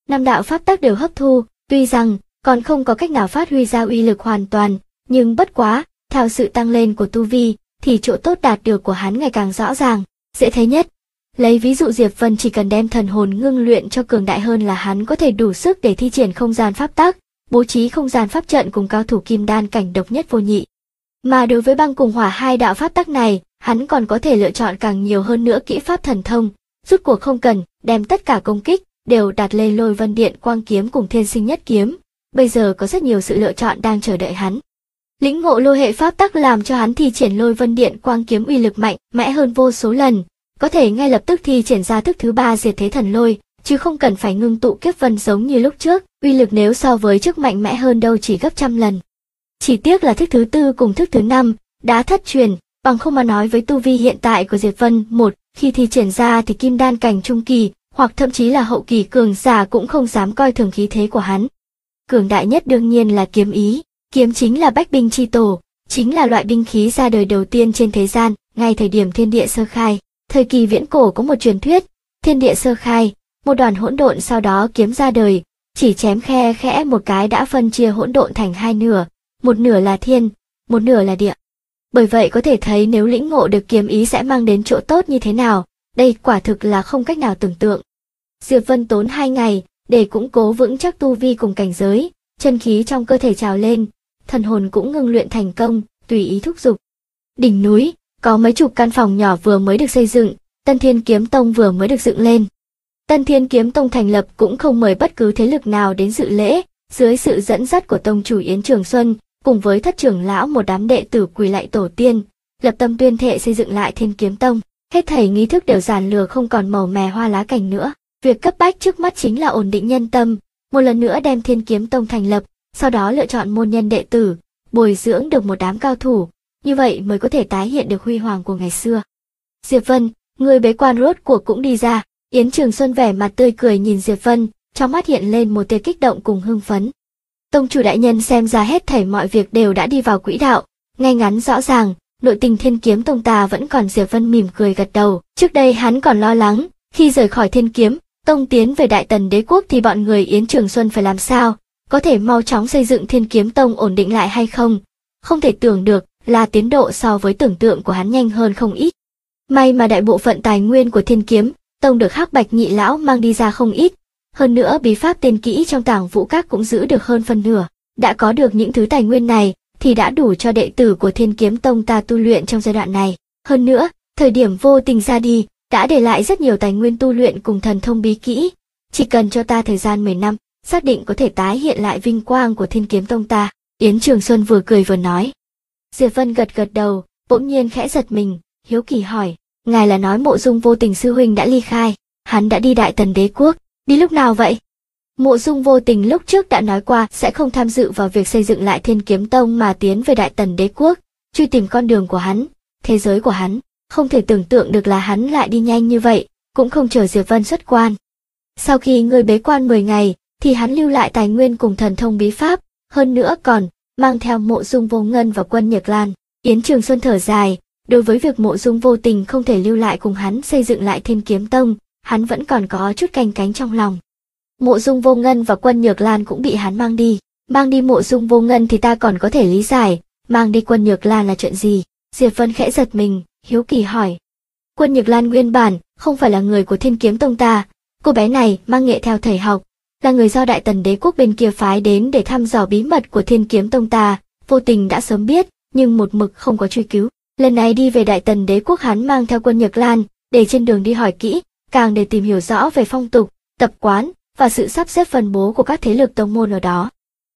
Năm đạo pháp tắc đều hấp thu, tuy rằng còn không có cách nào phát huy ra uy lực hoàn toàn, nhưng bất quá, theo sự tăng lên của tu vi, thì chỗ tốt đạt được của hắn ngày càng rõ ràng, dễ thấy nhất. Lấy ví dụ Diệp Vân chỉ cần đem thần hồn ngưng luyện cho cường đại hơn là hắn có thể đủ sức để thi triển không gian pháp tắc, bố trí không gian pháp trận cùng cao thủ kim đan cảnh độc nhất vô nhị. Mà đối với băng cùng hỏa hai đạo pháp tắc này, hắn còn có thể lựa chọn càng nhiều hơn nữa kỹ pháp thần thông, rút cuộc không cần đem tất cả công kích đều đặt lên Lôi Vân Điện Quang kiếm cùng Thiên Sinh Nhất kiếm. Bây giờ có rất nhiều sự lựa chọn đang chờ đợi hắn. Lĩnh ngộ lôi hệ pháp tắc làm cho hắn thi triển Lôi Vân Điện Quang kiếm uy lực mạnh mẽ hơn vô số lần, có thể ngay lập tức thi triển ra thức thứ 3 diệt thế thần lôi, chứ không cần phải ngưng tụ kiếp vân giống như lúc trước, uy lực nếu so với trước mạnh mẽ hơn đâu chỉ gấp trăm lần. Chỉ tiếc là thức thứ 4 cùng thức thứ 5 đã thất truyền, bằng không mà nói với tu vi hiện tại của Diệp Vân, một khi thi triển ra thì kim đan cảnh trung kỳ, hoặc thậm chí là hậu kỳ cường giả cũng không dám coi thường khí thế của hắn. Cường đại nhất đương nhiên là kiếm ý, kiếm chính là bách binh chi tổ, chính là loại binh khí ra đời đầu tiên trên thế gian, ngay thời điểm thiên địa sơ khai. Thời kỳ viễn cổ có một truyền thuyết, thiên địa sơ khai, một đoàn hỗn độn sau đó kiếm ra đời, chỉ chém khe khẽ một cái đã phân chia hỗn độn thành hai nửa, một nửa là thiên, một nửa là địa. Bởi vậy có thể thấy nếu lĩnh ngộ được kiếm ý sẽ mang đến chỗ tốt như thế nào, đây quả thực là không cách nào tưởng tượng. Diệp Vân tốn 2 ngày để củng cố vững chắc tu vi cùng cảnh giới, chân khí trong cơ thể trào lên, thần hồn cũng ngưng luyện thành công, tùy ý thúc giục. Đỉnh núi, có mấy chục căn phòng nhỏ vừa mới được xây dựng, Tân Thiên Kiếm Tông vừa mới được dựng lên. Tân Thiên Kiếm Tông thành lập cũng không mời bất cứ thế lực nào đến dự lễ, dưới sự dẫn dắt của tông chủ Yến Trường Xuân, cùng với thất trưởng lão một đám đệ tử quỳ lạy tổ tiên, lập tâm tuyên thệ xây dựng lại Thiên Kiếm Tông. Hết thảy nghi thức đều giản lược không còn màu mè hoa lá cảnh nữa. Việc cấp bách trước mắt chính là ổn định nhân tâm, một lần nữa đem Thiên Kiếm Tông thành lập, sau đó lựa chọn môn nhân đệ tử, bồi dưỡng được một đám cao thủ, như vậy mới có thể tái hiện được huy hoàng của ngày xưa. Diệp Vân, người bế quan rốt cuộc cũng đi ra. Yến Trường Xuân vẻ mặt tươi cười nhìn Diệp Vân, trong mắt hiện lên một tia kích động cùng hưng phấn. Tông chủ đại nhân xem ra hết thảy mọi việc đều đã đi vào quỹ đạo, ngay ngắn rõ ràng, nội tình Thiên Kiếm Tông ta vẫn còn. Diệp Vân mỉm cười gật đầu, trước đây hắn còn lo lắng, khi rời khỏi Thiên Kiếm Tông tiến về Đại Tần Đế quốc thì bọn người Yến Trường Xuân phải làm sao, có thể mau chóng xây dựng Thiên Kiếm Tông ổn định lại hay không. Không thể tưởng được là tiến độ so với tưởng tượng của hắn nhanh hơn không ít. May mà đại bộ phận tài nguyên của Thiên Kiếm Tông được Hắc Bạch Nhị lão mang đi ra không ít, hơn nữa bí pháp tên kỹ trong Tàng Vũ Các cũng giữ được hơn phân nửa. Đã có được những thứ tài nguyên này thì đã đủ cho đệ tử của Thiên Kiếm Tông ta tu luyện trong giai đoạn này. Hơn nữa, thời điểm Vô Tình ra đi, đã để lại rất nhiều tài nguyên tu luyện cùng thần thông bí kỹ. Chỉ cần cho ta thời gian 10 năm, xác định có thể tái hiện lại vinh quang của Thiên Kiếm Tông ta. Yến Trường Xuân vừa cười vừa nói. Diệp Vân gật gật đầu, bỗng nhiên khẽ giật mình, hiếu kỳ hỏi, ngài là nói Mộ Dung Vô Tình sư huynh đã ly khai, hắn đã đi Đại Tần Đế quốc, đi lúc nào vậy? Mộ Dung Vô Tình lúc trước đã nói qua sẽ không tham dự vào việc xây dựng lại Thiên Kiếm Tông mà tiến về Đại Tần Đế quốc, truy tìm con đường của hắn, thế giới của hắn. Không thể tưởng tượng được là hắn lại đi nhanh như vậy, cũng không chờ Diệp Vân xuất quan. Sau khi người bế quan 10 ngày, thì hắn lưu lại tài nguyên cùng thần thông bí pháp, hơn nữa còn mang theo Mộ Dung Vô Ngân và Quân Nhược Lan. Yến Trường Xuân thở dài, đối với việc Mộ Dung Vô Tình không thể lưu lại cùng hắn xây dựng lại Thiên Kiếm Tông, hắn vẫn còn có chút canh cánh trong lòng. Mộ Dung Vô Ngân và Quân Nhược Lan cũng bị hắn mang đi. Mang đi Mộ Dung Vô Ngân thì ta còn có thể lý giải, mang đi Quân Nhược Lan là chuyện gì? Diệp Vân khẽ giật mình, hiếu kỳ hỏi. Quân Nhược Lan nguyên bản không phải là người của Thiên Kiếm Tông ta, cô bé này mang nghệ theo thầy học, là người do Đại Tần Đế quốc bên kia phái đến để thăm dò bí mật của Thiên Kiếm Tông ta. Vô Tình đã sớm biết, nhưng một mực không có truy cứu. Lần này đi về Đại Tần Đế quốc hắn mang theo Quân Nhược Lan, để trên đường đi hỏi kỹ, càng để tìm hiểu rõ về phong tục, tập quán và sự sắp xếp phân bố của các thế lực tông môn ở đó.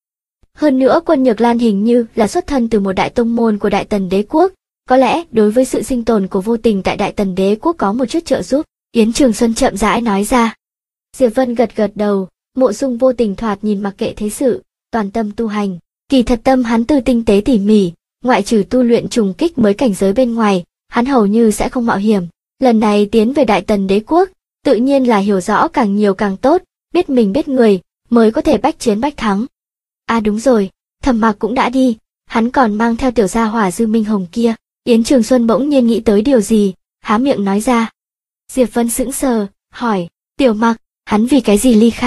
Hơn nữa Quân Nhược Lan hình như là xuất thân từ một đại tông môn của Đại Tần Đế quốc, có lẽ đối với sự sinh tồn của Vô Tình tại Đại Tần Đế quốc có một chút trợ giúp. Yến Trường Xuân chậm rãi nói ra. Diệp Vân gật gật đầu, Mộ Dung Vô Tình thoạt nhìn mặc kệ thế sự, toàn tâm tu hành, kỳ thật tâm hắn tư tinh tế tỉ mỉ, ngoại trừ tu luyện trùng kích mới cảnh giới bên ngoài, hắn hầu như sẽ không mạo hiểm. Lần này tiến về Đại Tần Đế quốc, tự nhiên là hiểu rõ càng nhiều càng tốt, biết mình biết người, mới có thể bách chiến bách thắng. À đúng rồi, Thẩm Mạc cũng đã đi, hắn còn mang theo tiểu gia hỏa Dư Minh Hồng kia. Yến Trường Xuân bỗng nhiên nghĩ tới điều gì, há miệng nói ra. Diệp Vân sững sờ, hỏi, Tiểu Mạc, hắn vì cái gì ly khai?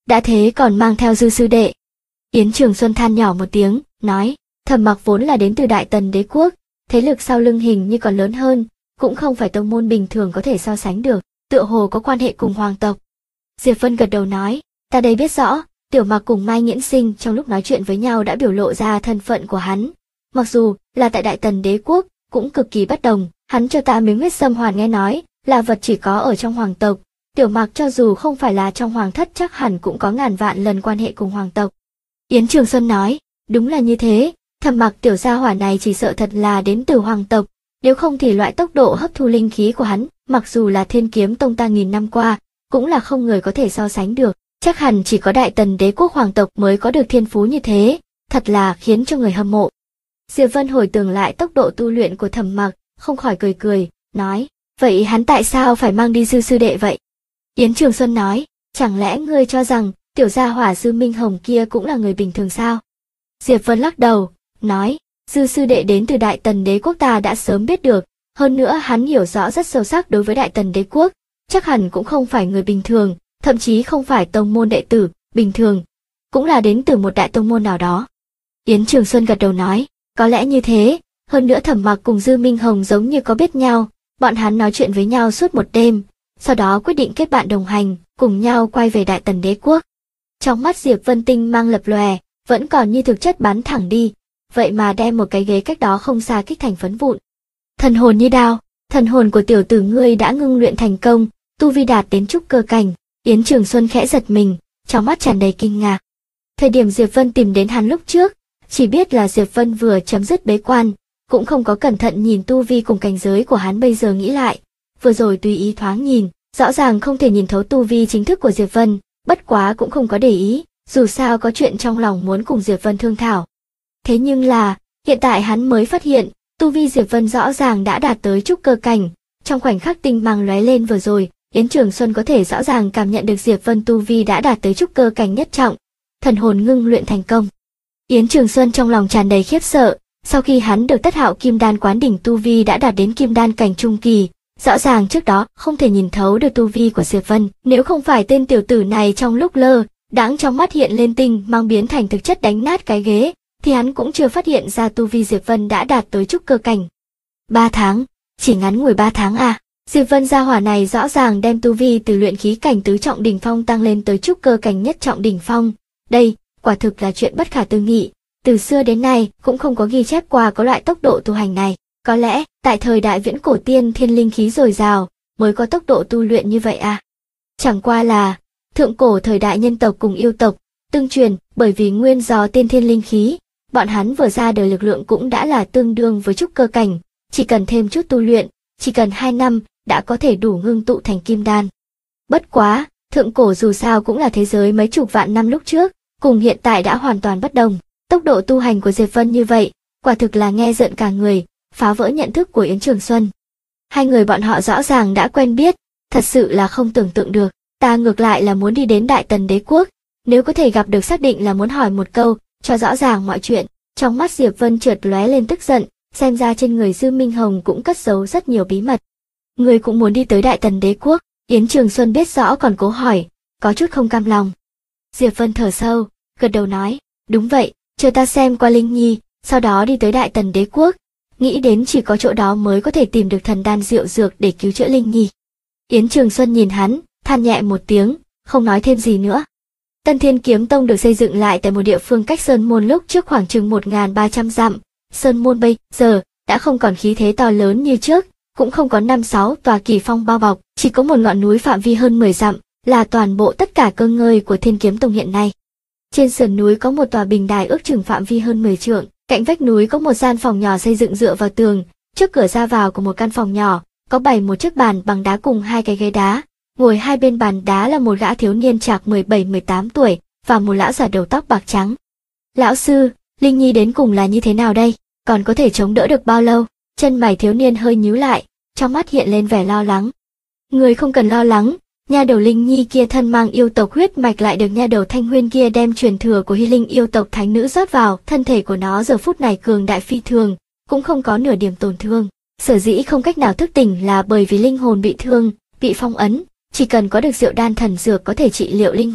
đã thế còn mang theo Dư sư đệ. Yến Trường Xuân than nhỏ một tiếng, nói, Thẩm Mặc vốn là đến từ Đại Tần đế quốc, thế lực sau lưng hình như còn lớn hơn, cũng không phải tông môn bình thường có thể so sánh được, tựa hồ có quan hệ cùng hoàng tộc. Diệp Vân gật đầu nói, ta đây biết rõ, Tiểu Mặc cùng Mai Nghiễn Sinh trong lúc nói chuyện với nhau đã biểu lộ ra thân phận của hắn. Mặc dù là tại Đại Tần đế quốc, cũng cực kỳ bất đồng, hắn cho ta miếng huyết sâm hoàn nghe nói, là vật chỉ có ở trong hoàng tộc. Tiểu Mặc cho dù không phải là trong hoàng thất chắc hẳn cũng có ngàn vạn lần quan hệ cùng hoàng tộc. Yến Trường Xuân nói, đúng là như thế, Thẩm Mặc tiểu gia hỏa này chỉ sợ thật là đến từ hoàng tộc, nếu không thì loại tốc độ hấp thu linh khí của hắn, mặc dù là Thiên Kiếm Tông ta nghìn năm qua, cũng là không người có thể so sánh được, chắc hẳn chỉ có Đại Tần đế quốc hoàng tộc mới có được thiên phú như thế, thật là khiến cho người hâm mộ. Diệp Vân hồi tưởng lại tốc độ tu luyện của Thẩm Mặc, không khỏi cười cười, nói, vậy hắn tại sao phải mang đi Dư sư đệ vậy? Yến Trường Xuân nói, chẳng lẽ ngươi cho rằng tiểu gia hỏa Dư Minh Hồng kia cũng là người bình thường sao? Diệp Vân lắc đầu, nói, Dư sư đệ đến từ Đại Tần đế quốc ta đã sớm biết được, hơn nữa hắn hiểu rõ rất sâu sắc đối với Đại Tần đế quốc, chắc hẳn cũng không phải người bình thường, thậm chí không phải tông môn đệ tử bình thường, cũng là đến từ một đại tông môn nào đó. Yến Trường Xuân gật đầu nói, có lẽ như thế, hơn nữa Thẩm Mặc cùng Dư Minh Hồng giống như có biết nhau, bọn hắn nói chuyện với nhau suốt một đêm, sau đó quyết định kết bạn đồng hành, cùng nhau quay về Đại Tần đế quốc. Trong mắt Diệp Vân tinh mang lập lòe, vẫn còn như thực chất bắn thẳng đi, vậy mà đem một cái ghế cách đó không xa kích thành phấn vụn. Thần hồn như đao, thần hồn của tiểu tử ngươi đã ngưng luyện thành công, tu vi đạt đến trúc cơ cảnh. Yến Trường Xuân khẽ giật mình, trong mắt tràn đầy kinh ngạc. Thời điểm Diệp Vân tìm đến hắn lúc trước, chỉ biết là Diệp Vân vừa chấm dứt bế quan, cũng không có cẩn thận nhìn tu vi cùng cảnh giới của hắn. Bây giờ nghĩ lại, vừa rồi tùy ý thoáng nhìn, rõ ràng không thể nhìn thấu tu vi chính thức của Diệp Vân, bất quá cũng không có để ý, dù sao có chuyện trong lòng muốn cùng Diệp Vân thương thảo. Thế nhưng là, hiện tại hắn mới phát hiện, tu vi Diệp Vân rõ ràng đã đạt tới trúc cơ cảnh, trong khoảnh khắc tinh mang lóe lên vừa rồi, Yến Trường Xuân có thể rõ ràng cảm nhận được Diệp Vân tu vi đã đạt tới trúc cơ cảnh nhất trọng, thần hồn ngưng luyện thành công. Yến Trường Xuân trong lòng tràn đầy khiếp sợ, sau khi hắn được Tất Hạo Kim Đan quán đỉnh tu vi đã đạt đến Kim Đan cảnh trung kỳ, rõ ràng trước đó không thể nhìn thấu được tu vi của Diệp Vân, nếu không phải tên tiểu tử này trong lúc lơ đãng trong mắt hiện lên tinh mang biến thành thực chất đánh nát cái ghế, thì hắn cũng chưa phát hiện ra tu vi Diệp Vân đã đạt tới trúc cơ cảnh. 3 tháng, chỉ ngắn ngủi 3 tháng à? Diệp Vân gia hỏa này rõ ràng đem tu vi từ luyện khí cảnh tứ trọng đỉnh phong tăng lên tới trúc cơ cảnh nhất trọng đỉnh phong. Đây, quả thực là chuyện bất khả tư nghị, từ xưa đến nay cũng không có ghi chép qua có loại tốc độ tu hành này. Có lẽ, tại thời đại viễn cổ tiên thiên linh khí dồi dào, mới có tốc độ tu luyện như vậy à? Chẳng qua là, thượng cổ thời đại nhân tộc cùng yêu tộc, tương truyền, bởi vì nguyên do tiên thiên linh khí, bọn hắn vừa ra đời lực lượng cũng đã là tương đương với trúc cơ cảnh, chỉ cần thêm chút tu luyện, chỉ cần 2 năm, đã có thể đủ ngưng tụ thành kim đan. Bất quá, thượng cổ dù sao cũng là thế giới mấy chục vạn năm lúc trước, cùng hiện tại đã hoàn toàn bất đồng, tốc độ tu hành của Diệp Vân như vậy, quả thực là nghe rợn cả người, phá vỡ nhận thức của Yến Trường Xuân. Hai người bọn họ rõ ràng đã quen biết, thật sự là không tưởng tượng được, ta ngược lại là muốn đi đến Đại Tần đế quốc, nếu có thể gặp được xác định là muốn hỏi một câu, cho rõ ràng mọi chuyện. Trong mắt Diệp Vân chợt lóe lên tức giận, xem ra trên người Dư Minh Hồng cũng cất giấu rất nhiều bí mật. Người cũng muốn đi tới Đại Tần đế quốc? Yến Trường Xuân biết rõ còn cố hỏi, có chút không cam lòng. Diệp Vân thở sâu, gật đầu nói, đúng vậy, chờ ta xem qua Linh Nhi, sau đó đi tới Đại Tần đế quốc, nghĩ đến chỉ có chỗ đó mới có thể tìm được thần đan diệu dược để cứu chữa Linh Nhi. Yến Trường Xuân nhìn hắn, than nhẹ một tiếng, không nói thêm gì nữa. Tân Thiên Kiếm Tông được xây dựng lại tại một địa phương cách Sơn Môn lúc trước khoảng chừng 1.300 dặm. Sơn Môn bây giờ đã không còn khí thế to lớn như trước, cũng không có 5-6 tòa kỳ phong bao bọc, chỉ có một ngọn núi phạm vi hơn 10 dặm, là toàn bộ tất cả cơ ngơi của Thiên Kiếm Tông hiện nay. Trên sườn núi có một tòa bình đài ước chừng phạm vi hơn 10 trượng, cạnh vách núi có một gian phòng nhỏ xây dựng dựa vào tường, trước cửa ra vào của một căn phòng nhỏ, có bày một chiếc bàn bằng đá cùng 2 cái ghế đá. Ngồi hai bên bàn đá là một gã thiếu niên chạc 17-18 tuổi, và một lão già đầu tóc bạc trắng. Lão sư, Linh Nhi đến cùng là như thế nào đây? Còn có thể chống đỡ được bao lâu? Chân mày thiếu niên hơi nhíu lại, trong mắt hiện lên vẻ lo lắng. Người không cần lo lắng, nha đầu Linh Nhi kia thân mang yêu tộc huyết mạch lại được nha đầu Thanh Huyên kia đem truyền thừa của Hy Linh yêu tộc thánh nữ rót vào, thân thể của nó giờ phút này cường đại phi thường, cũng không có nửa điểm tổn thương. Sở dĩ không cách nào thức tỉnh là bởi vì linh hồn bị thương, bị phong ấn. Chỉ cần có được rượu đan thần dược có thể trị liệu linh hồn,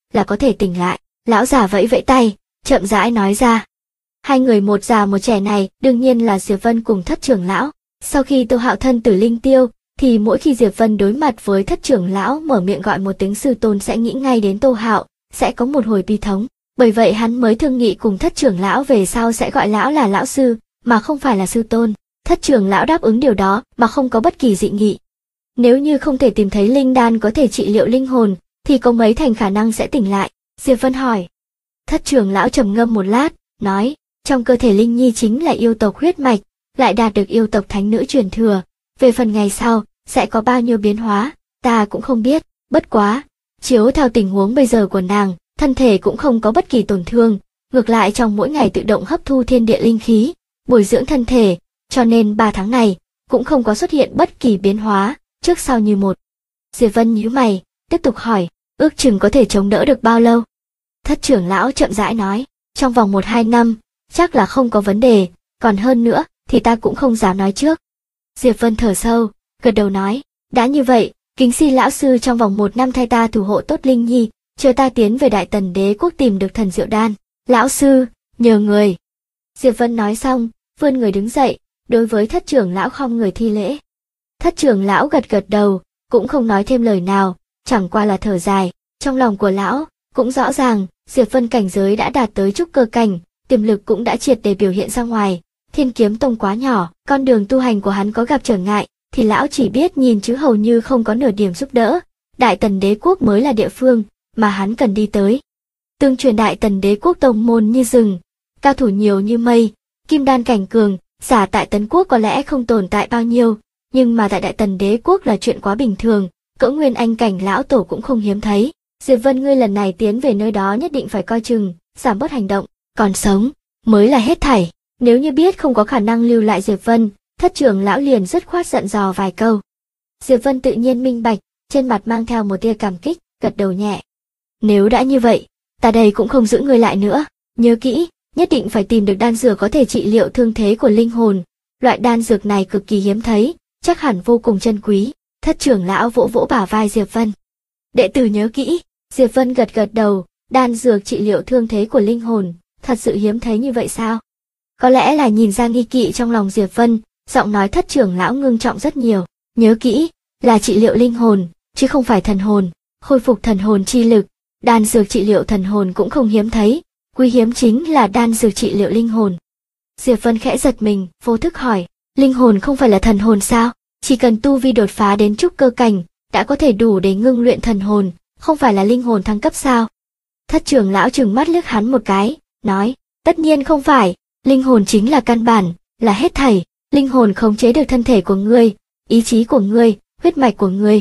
là có thể tỉnh lại. Lão già vẫy vẫy tay, chậm rãi nói ra. Hai người một già một trẻ này đương nhiên là Diệp Vân cùng Thất trưởng lão. Sau khi Tô Hạo thân tử linh tiêu, thì mỗi khi Diệp Vân đối mặt với Thất trưởng lão mở miệng gọi một tiếng sư tôn sẽ nghĩ ngay đến Tô Hạo, sẽ có một hồi bi thống. Bởi vậy hắn mới thương nghị cùng Thất trưởng lão về sau sẽ gọi lão là lão sư, mà không phải là sư tôn. Thất trưởng lão đáp ứng điều đó mà không có bất kỳ dị nghị. Nếu như không thể tìm thấy linh đan có thể trị liệu linh hồn, thì có mấy thành khả năng sẽ tỉnh lại? Diệp Vân hỏi. Thất trưởng lão trầm ngâm một lát, nói, trong cơ thể Linh Nhi chính là yêu tộc huyết mạch, lại đạt được yêu tộc thánh nữ truyền thừa. Về phần ngày sau, sẽ có bao nhiêu biến hóa, ta cũng không biết, bất quá. Chiếu theo tình huống bây giờ của nàng, thân thể cũng không có bất kỳ tổn thương, ngược lại trong mỗi ngày tự động hấp thu thiên địa linh khí, bồi dưỡng thân thể, cho nên 3 tháng này, cũng không có xuất hiện bất kỳ biến hóa, trước sau như một. Diệp Vân nhíu mày, tiếp tục hỏi, ước chừng có thể chống đỡ được bao lâu? Thất trưởng lão chậm rãi nói, trong vòng 1-2 năm, chắc là không có vấn đề, còn hơn nữa, thì ta cũng không dám nói trước. Diệp Vân thở sâu, gật đầu nói, đã như vậy, kính xin lão sư trong vòng 1 năm thay ta thủ hộ tốt Linh Nhi, chờ ta tiến về Đại Tần Đế quốc tìm được thần diệu đan. Lão sư, nhờ người. Diệp Vân nói xong, vươn người đứng dậy, đối với Thất trưởng lão khom người thi lễ. Thất trưởng lão gật gật đầu, cũng không nói thêm lời nào, chẳng qua là thở dài. Trong lòng của lão, cũng rõ ràng, Diệp Vân cảnh giới đã đạt tới trúc cơ cảnh, tiềm lực cũng đã triệt để biểu hiện ra ngoài. Thiên Kiếm Tông quá nhỏ, con đường tu hành của hắn có gặp trở ngại, thì lão chỉ biết nhìn chứ hầu như không có nửa điểm giúp đỡ. Đại Tần Đế quốc mới là địa phương mà hắn cần đi tới. Tương truyền Đại Tần Đế quốc tông môn như rừng, cao thủ nhiều như mây, kim đan cảnh cường, giả tại Tấn quốc có lẽ không tồn tại bao nhiêu, nhưng mà tại Đại Tần Đế quốc là chuyện quá bình thường, cỡ nguyên anh cảnh lão tổ cũng không hiếm thấy. Diệp Vân ngươi lần này tiến về nơi đó nhất định phải coi chừng, giảm bớt hành động, còn sống mới là hết thảy. Nếu như biết không có khả năng lưu lại Diệp Vân, Thất trưởng lão liền dứt khoát dặn dò vài câu. Diệp Vân tự nhiên minh bạch, trên mặt mang theo một tia cảm kích, gật đầu nhẹ. Nếu đã như vậy, ta đây cũng không giữ ngươi lại nữa, nhớ kỹ, nhất định phải tìm được đan dược có thể trị liệu thương thế của linh hồn. Loại đan dược này cực kỳ hiếm thấy, chắc hẳn vô cùng chân quý. Thất trưởng lão vỗ vỗ bả vai Diệp Vân. Đệ tử nhớ kỹ. Diệp Vân gật gật đầu, đan dược trị liệu thương thế của linh hồn, thật sự hiếm thấy như vậy sao? Có lẽ là nhìn ra nghi kỵ trong lòng Diệp Vân, giọng nói Thất trưởng lão ngưng trọng rất nhiều. Nhớ kỹ, là trị liệu linh hồn, chứ không phải thần hồn, khôi phục thần hồn chi lực. Đan dược trị liệu thần hồn cũng không hiếm thấy, quý hiếm chính là đan dược trị liệu linh hồn. Diệp Vân khẽ giật mình, vô thức hỏi, linh hồn không phải là thần hồn sao? Chỉ cần tu vi đột phá đến trúc cơ cảnh, đã có thể đủ để ngưng luyện thần hồn, không phải là linh hồn thăng cấp sao? Thất trưởng lão trừng mắt liếc hắn một cái, nói, tất nhiên không phải, linh hồn chính là căn bản, là hết thảy, linh hồn khống chế được thân thể của ngươi, ý chí của ngươi, huyết mạch của ngươi.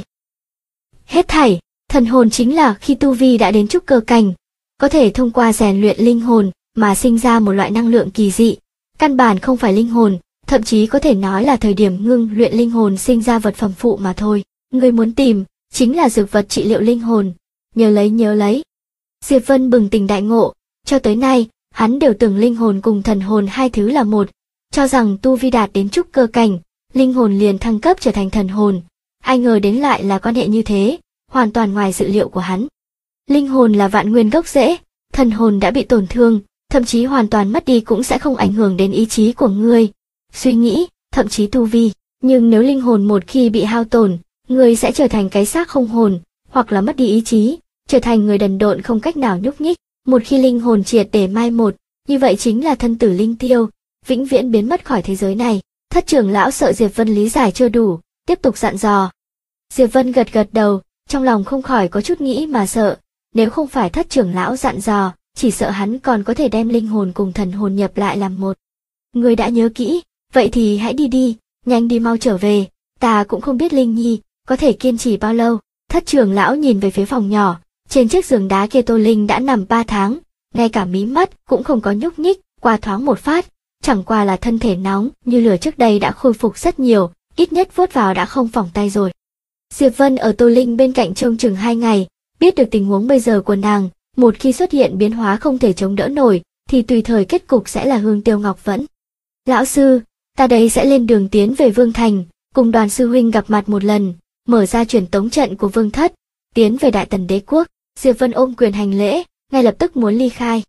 Hết thảy, thần hồn chính là khi tu vi đã đến trúc cơ cảnh, có thể thông qua rèn luyện linh hồn mà sinh ra một loại năng lượng kỳ dị, căn bản không phải linh hồn, thậm chí có thể nói là thời điểm ngưng luyện linh hồn sinh ra vật phẩm phụ mà thôi. Ngươi muốn tìm, chính là dược vật trị liệu linh hồn, nhớ lấy nhớ lấy. Diệp Vân bừng tỉnh đại ngộ, cho tới nay, hắn đều tưởng linh hồn cùng thần hồn hai thứ là một, cho rằng tu vi đạt đến trúc cơ cảnh, linh hồn liền thăng cấp trở thành thần hồn, ai ngờ đến lại là quan hệ như thế, hoàn toàn ngoài dự liệu của hắn. Linh hồn là vạn nguyên gốc rễ, thần hồn đã bị tổn thương, thậm chí hoàn toàn mất đi cũng sẽ không ảnh hưởng đến ý chí của ngươi, suy nghĩ, thậm chí tu vi, nhưng nếu linh hồn một khi bị hao tổn, ngươi sẽ trở thành cái xác không hồn, hoặc là mất đi ý chí, trở thành người đần độn không cách nào nhúc nhích. Một khi linh hồn triệt để mai một, như vậy chính là thân tử linh tiêu, vĩnh viễn biến mất khỏi thế giới này. Thất trưởng lão sợ Diệp Vân lý giải chưa đủ, tiếp tục dặn dò. Diệp Vân gật gật đầu, trong lòng không khỏi có chút nghĩ mà sợ, nếu không phải Thất trưởng lão dặn dò, chỉ sợ hắn còn có thể đem linh hồn cùng thần hồn nhập lại làm một. Ngươi đã nhớ kỹ, vậy thì hãy đi đi, nhanh đi mau trở về, ta cũng không biết Linh Nhi có thể kiên trì bao lâu. Thất trưởng lão nhìn về phía phòng nhỏ, trên chiếc giường đá kia Tô Linh đã nằm 3 tháng, ngay cả mí mắt cũng không có nhúc nhích, qua thoáng một phát, chẳng qua là thân thể nóng như lửa trước đây đã khôi phục rất nhiều, ít nhất vuốt vào đã không phỏng tay rồi. Diệp Vân ở Tô Linh bên cạnh trông chừng 2 ngày, biết được tình huống bây giờ của nàng, một khi xuất hiện biến hóa không thể chống đỡ nổi, thì tùy thời kết cục sẽ là hương tiêu ngọc vẫn. Lão sư, ta đây sẽ lên đường tiến về Vương Thành, cùng Đoàn sư huynh gặp mặt một lần, mở ra truyền tống trận của Vương Thất, tiến về Đại Tần Đế quốc. Diệp Vân ôm quyền hành lễ, ngay lập tức muốn ly khai.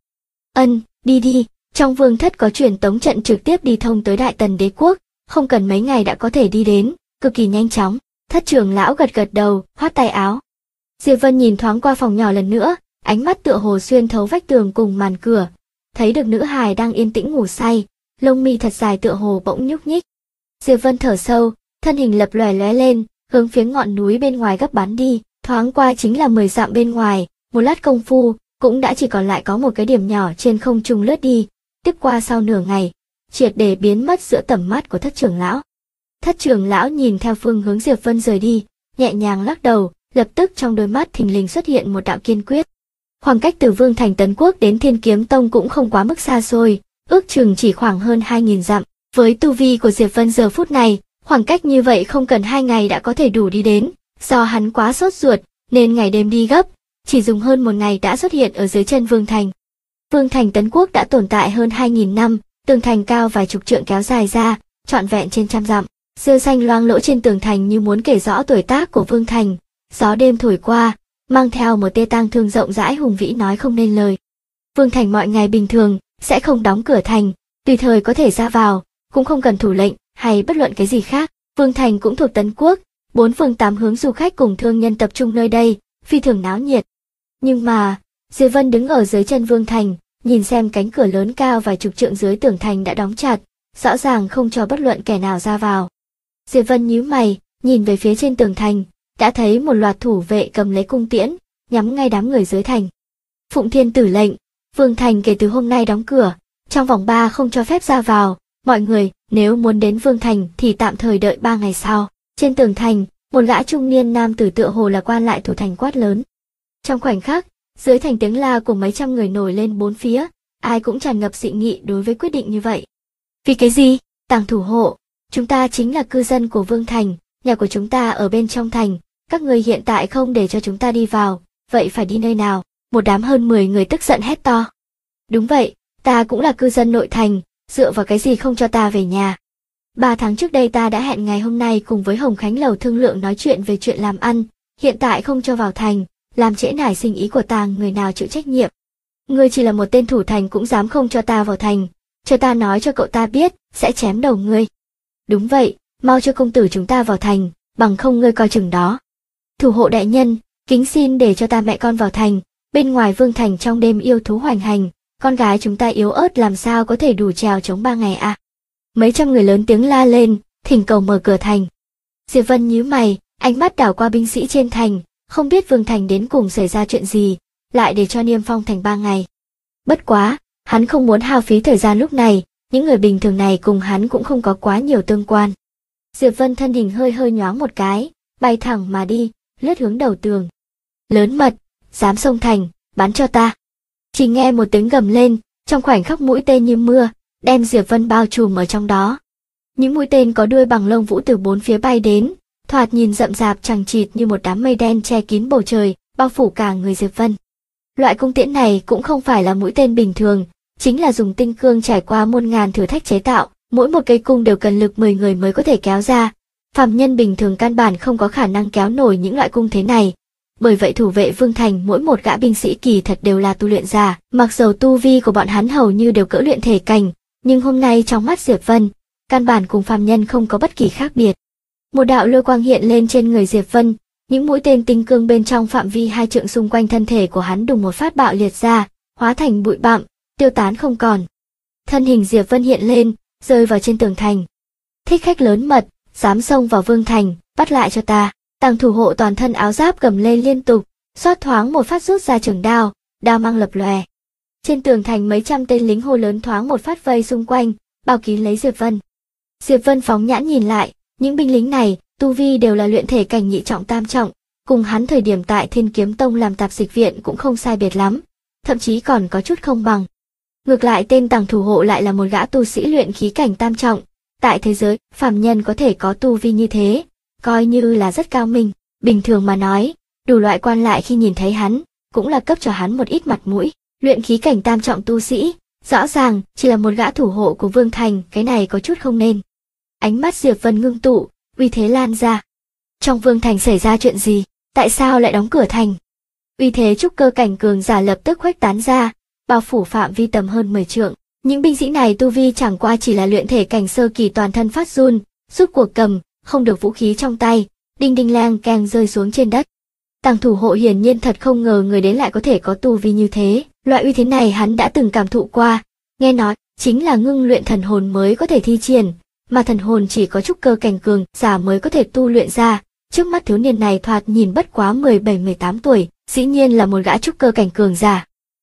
Đi đi, trong vương thất có truyền tống trận trực tiếp đi thông tới Đại Tần đế quốc, không cần mấy ngày đã có thể đi đến, cực kỳ nhanh chóng. Thất trưởng lão gật gật đầu, khoát tay áo. Diệp Vân nhìn thoáng qua phòng nhỏ lần nữa, ánh mắt tựa hồ xuyên thấu vách tường cùng màn cửa, thấy được nữ hài đang yên tĩnh ngủ say, lông mi thật dài tựa hồ bỗng nhúc nhích. Diệp Vân thở sâu, thân hình lập lòe lóe lên, hướng phía ngọn núi bên ngoài gấp bắn đi, thoáng qua chính là 10 dặm bên ngoài, một lát công phu, cũng đã chỉ còn lại có một cái điểm nhỏ trên không trung lướt đi, tiếp qua sau nửa ngày, triệt để biến mất giữa tầm mắt của thất trưởng lão. Thất trưởng lão nhìn theo phương hướng Diệp Vân rời đi, nhẹ nhàng lắc đầu, lập tức trong đôi mắt thình lình xuất hiện một đạo kiên quyết. Khoảng cách từ Vương Thành Tấn Quốc đến Thiên Kiếm Tông cũng không quá mức xa xôi, ước chừng chỉ khoảng hơn 2000 dặm. Với tu vi của Diệp Vân giờ phút này, khoảng cách như vậy không cần 2 ngày đã có thể đủ đi đến, do hắn quá sốt ruột, nên ngày đêm đi gấp, chỉ dùng hơn 1 ngày đã xuất hiện ở dưới chân Vương Thành. Vương Thành Tấn Quốc đã tồn tại hơn 2000 năm, tường thành cao vài chục trượng kéo dài ra, trọn vẹn trên trăm dặm. Rêu xanh loang lỗ trên tường thành như muốn kể rõ tuổi tác của Vương Thành. Gió đêm thổi qua, mang theo một tia tang thương rộng rãi hùng vĩ nói không nên lời. Vương Thành mọi ngày bình thường sẽ không đóng cửa thành, tùy thời có thể ra vào, cũng không cần thủ lệnh hay bất luận cái gì khác. Vương Thành cũng thuộc Tấn Quốc, 4 phương 8 hướng du khách cùng thương nhân tập trung nơi đây, phi thường náo nhiệt. Nhưng mà, Diệp Vân đứng ở dưới chân Vương Thành, nhìn xem cánh cửa lớn cao vài chục trượng dưới tường thành đã đóng chặt, rõ ràng không cho bất luận kẻ nào ra vào. Diệp Vân nhíu mày, nhìn về phía trên tường thành, đã thấy một loạt thủ vệ cầm lấy cung tiễn, nhắm ngay đám người dưới thành. Phụng Thiên Tử lệnh, Vương Thành kể từ hôm nay đóng cửa, trong vòng 3 không cho phép ra vào, mọi người nếu muốn đến Vương Thành thì tạm thời đợi 3 ngày sau. Trên tường thành, một gã trung niên nam tử tựa hồ là quan lại thủ thành quát lớn. Trong khoảnh khắc, dưới thành tiếng la của mấy trăm người nổi lên bốn phía, ai cũng tràn ngập dị nghị đối với quyết định như vậy. Vì cái gì? Tàng thủ hộ, chúng ta chính là cư dân của Vương Thành, nhà của chúng ta ở bên trong thành, các người hiện tại không để cho chúng ta đi vào, vậy phải đi nơi nào? Một đám hơn 10 người tức giận hét to. Đúng vậy, ta cũng là cư dân nội thành, dựa vào cái gì không cho ta về nhà? 3 tháng trước đây ta đã hẹn ngày hôm nay cùng với Hồng Khánh Lầu thương lượng nói chuyện về chuyện làm ăn, hiện tại không cho vào thành, làm trễ nải sinh ý của ta, người nào chịu trách nhiệm? Ngươi chỉ là một tên thủ thành cũng dám không cho ta vào thành, cho ta nói cho cậu ta biết, sẽ chém đầu ngươi. Đúng vậy, mau cho công tử chúng ta vào thành, bằng không ngươi coi chừng đó. Thủ hộ đại nhân, kính xin để cho ta mẹ con vào thành, bên ngoài Vương Thành trong đêm yêu thú hoành hành, con gái chúng ta yếu ớt làm sao có thể đủ trèo chống 3 ngày à? Mấy trăm người lớn tiếng la lên, thỉnh cầu mở cửa thành. Diệp Vân nhíu mày, ánh mắt đảo qua binh sĩ trên thành, không biết Vương Thành đến cùng xảy ra chuyện gì, lại để cho niêm phong thành 3 ngày. Bất quá, hắn không muốn hao phí thời gian lúc này, những người bình thường này cùng hắn cũng không có quá nhiều tương quan. Diệp Vân thân hình hơi hơi nhoáng một cái, bay thẳng mà đi, lướt hướng đầu tường. Lớn mật, dám xông thành, bắn cho ta. Chỉ nghe một tiếng gầm lên, trong khoảnh khắc mũi tên như mưa, đem Diệp Vân bao trùm ở trong đó. Những mũi tên có đuôi bằng lông vũ từ bốn phía bay đến, thoạt nhìn rậm rạp chằng chịt như một đám mây đen che kín bầu trời, bao phủ cả người Diệp Vân. Loại cung tiễn này cũng không phải là mũi tên bình thường, chính là dùng tinh cương trải qua muôn ngàn thử thách chế tạo, mỗi một cây cung đều cần lực 10 người mới có thể kéo ra. Phàm nhân bình thường căn bản không có khả năng kéo nổi những loại cung thế này. Bởi vậy thủ vệ Vương Thành mỗi một gã binh sĩ kỳ thật đều là tu luyện giả, mặc dầu tu vi của bọn hắn hầu như đều cỡ luyện thể cảnh, nhưng hôm nay trong mắt Diệp Vân, căn bản cùng phàm nhân không có bất kỳ khác biệt. Một đạo lôi quang hiện lên trên người Diệp Vân, những mũi tên tinh cương bên trong phạm vi 2 trượng xung quanh thân thể của hắn đùng một phát bạo liệt ra, hóa thành bụi bặm, tiêu tán không còn. Thân hình Diệp Vân hiện lên, rơi vào trên tường thành. Thích khách lớn mật, dám xông vào Vương Thành, bắt lại cho ta. Tàng thủ hộ toàn thân áo giáp gầm lên liên tục, xoát thoáng một phát rút ra trường đao, đao mang lập lòe. Trên tường thành mấy trăm tên lính hô lớn thoáng một phát vây xung quanh, bao kín lấy Diệp Vân. Diệp Vân phóng nhãn nhìn lại, những binh lính này, tu vi đều là luyện thể cảnh nhị trọng tam trọng, cùng hắn thời điểm tại Thiên Kiếm Tông làm tạp dịch viện cũng không sai biệt lắm, thậm chí còn có chút không bằng. Ngược lại tên tàng thủ hộ lại là một gã tu sĩ luyện khí cảnh tam trọng, tại thế giới, phàm nhân có thể có tu vi như thế, coi như là rất cao minh. Bình thường mà nói, đủ loại quan lại khi nhìn thấy hắn, cũng là cấp cho hắn một ít mặt mũi. Luyện khí cảnh tam trọng tu sĩ, rõ ràng chỉ là một gã thủ hộ của Vương Thành, cái này có chút không nên. Ánh mắt Diệp Vân ngưng tụ, uy thế lan ra. Trong Vương Thành xảy ra chuyện gì? Tại sao lại đóng cửa thành? Uy thế trúc cơ cảnh cường giả lập tức khuếch tán ra, bao phủ phạm vi tầm hơn 10 trượng. Những binh sĩ này tu vi chẳng qua chỉ là luyện thể cảnh sơ kỳ, toàn thân phát run, rút cuộc cầm không được vũ khí trong tay, đinh đinh lang keng rơi xuống trên đất. Tàng thủ hộ hiển nhiên thật không ngờ người đến lại có thể có tu vi như thế, loại uy thế này hắn đã từng cảm thụ qua, nghe nói chính là ngưng luyện thần hồn mới có thể thi triển, mà thần hồn chỉ có trúc cơ cảnh cường giả mới có thể tu luyện ra. Trước mắt thiếu niên này thoạt nhìn bất quá 17-18 tuổi, dĩ nhiên là một gã trúc cơ cảnh cường giả.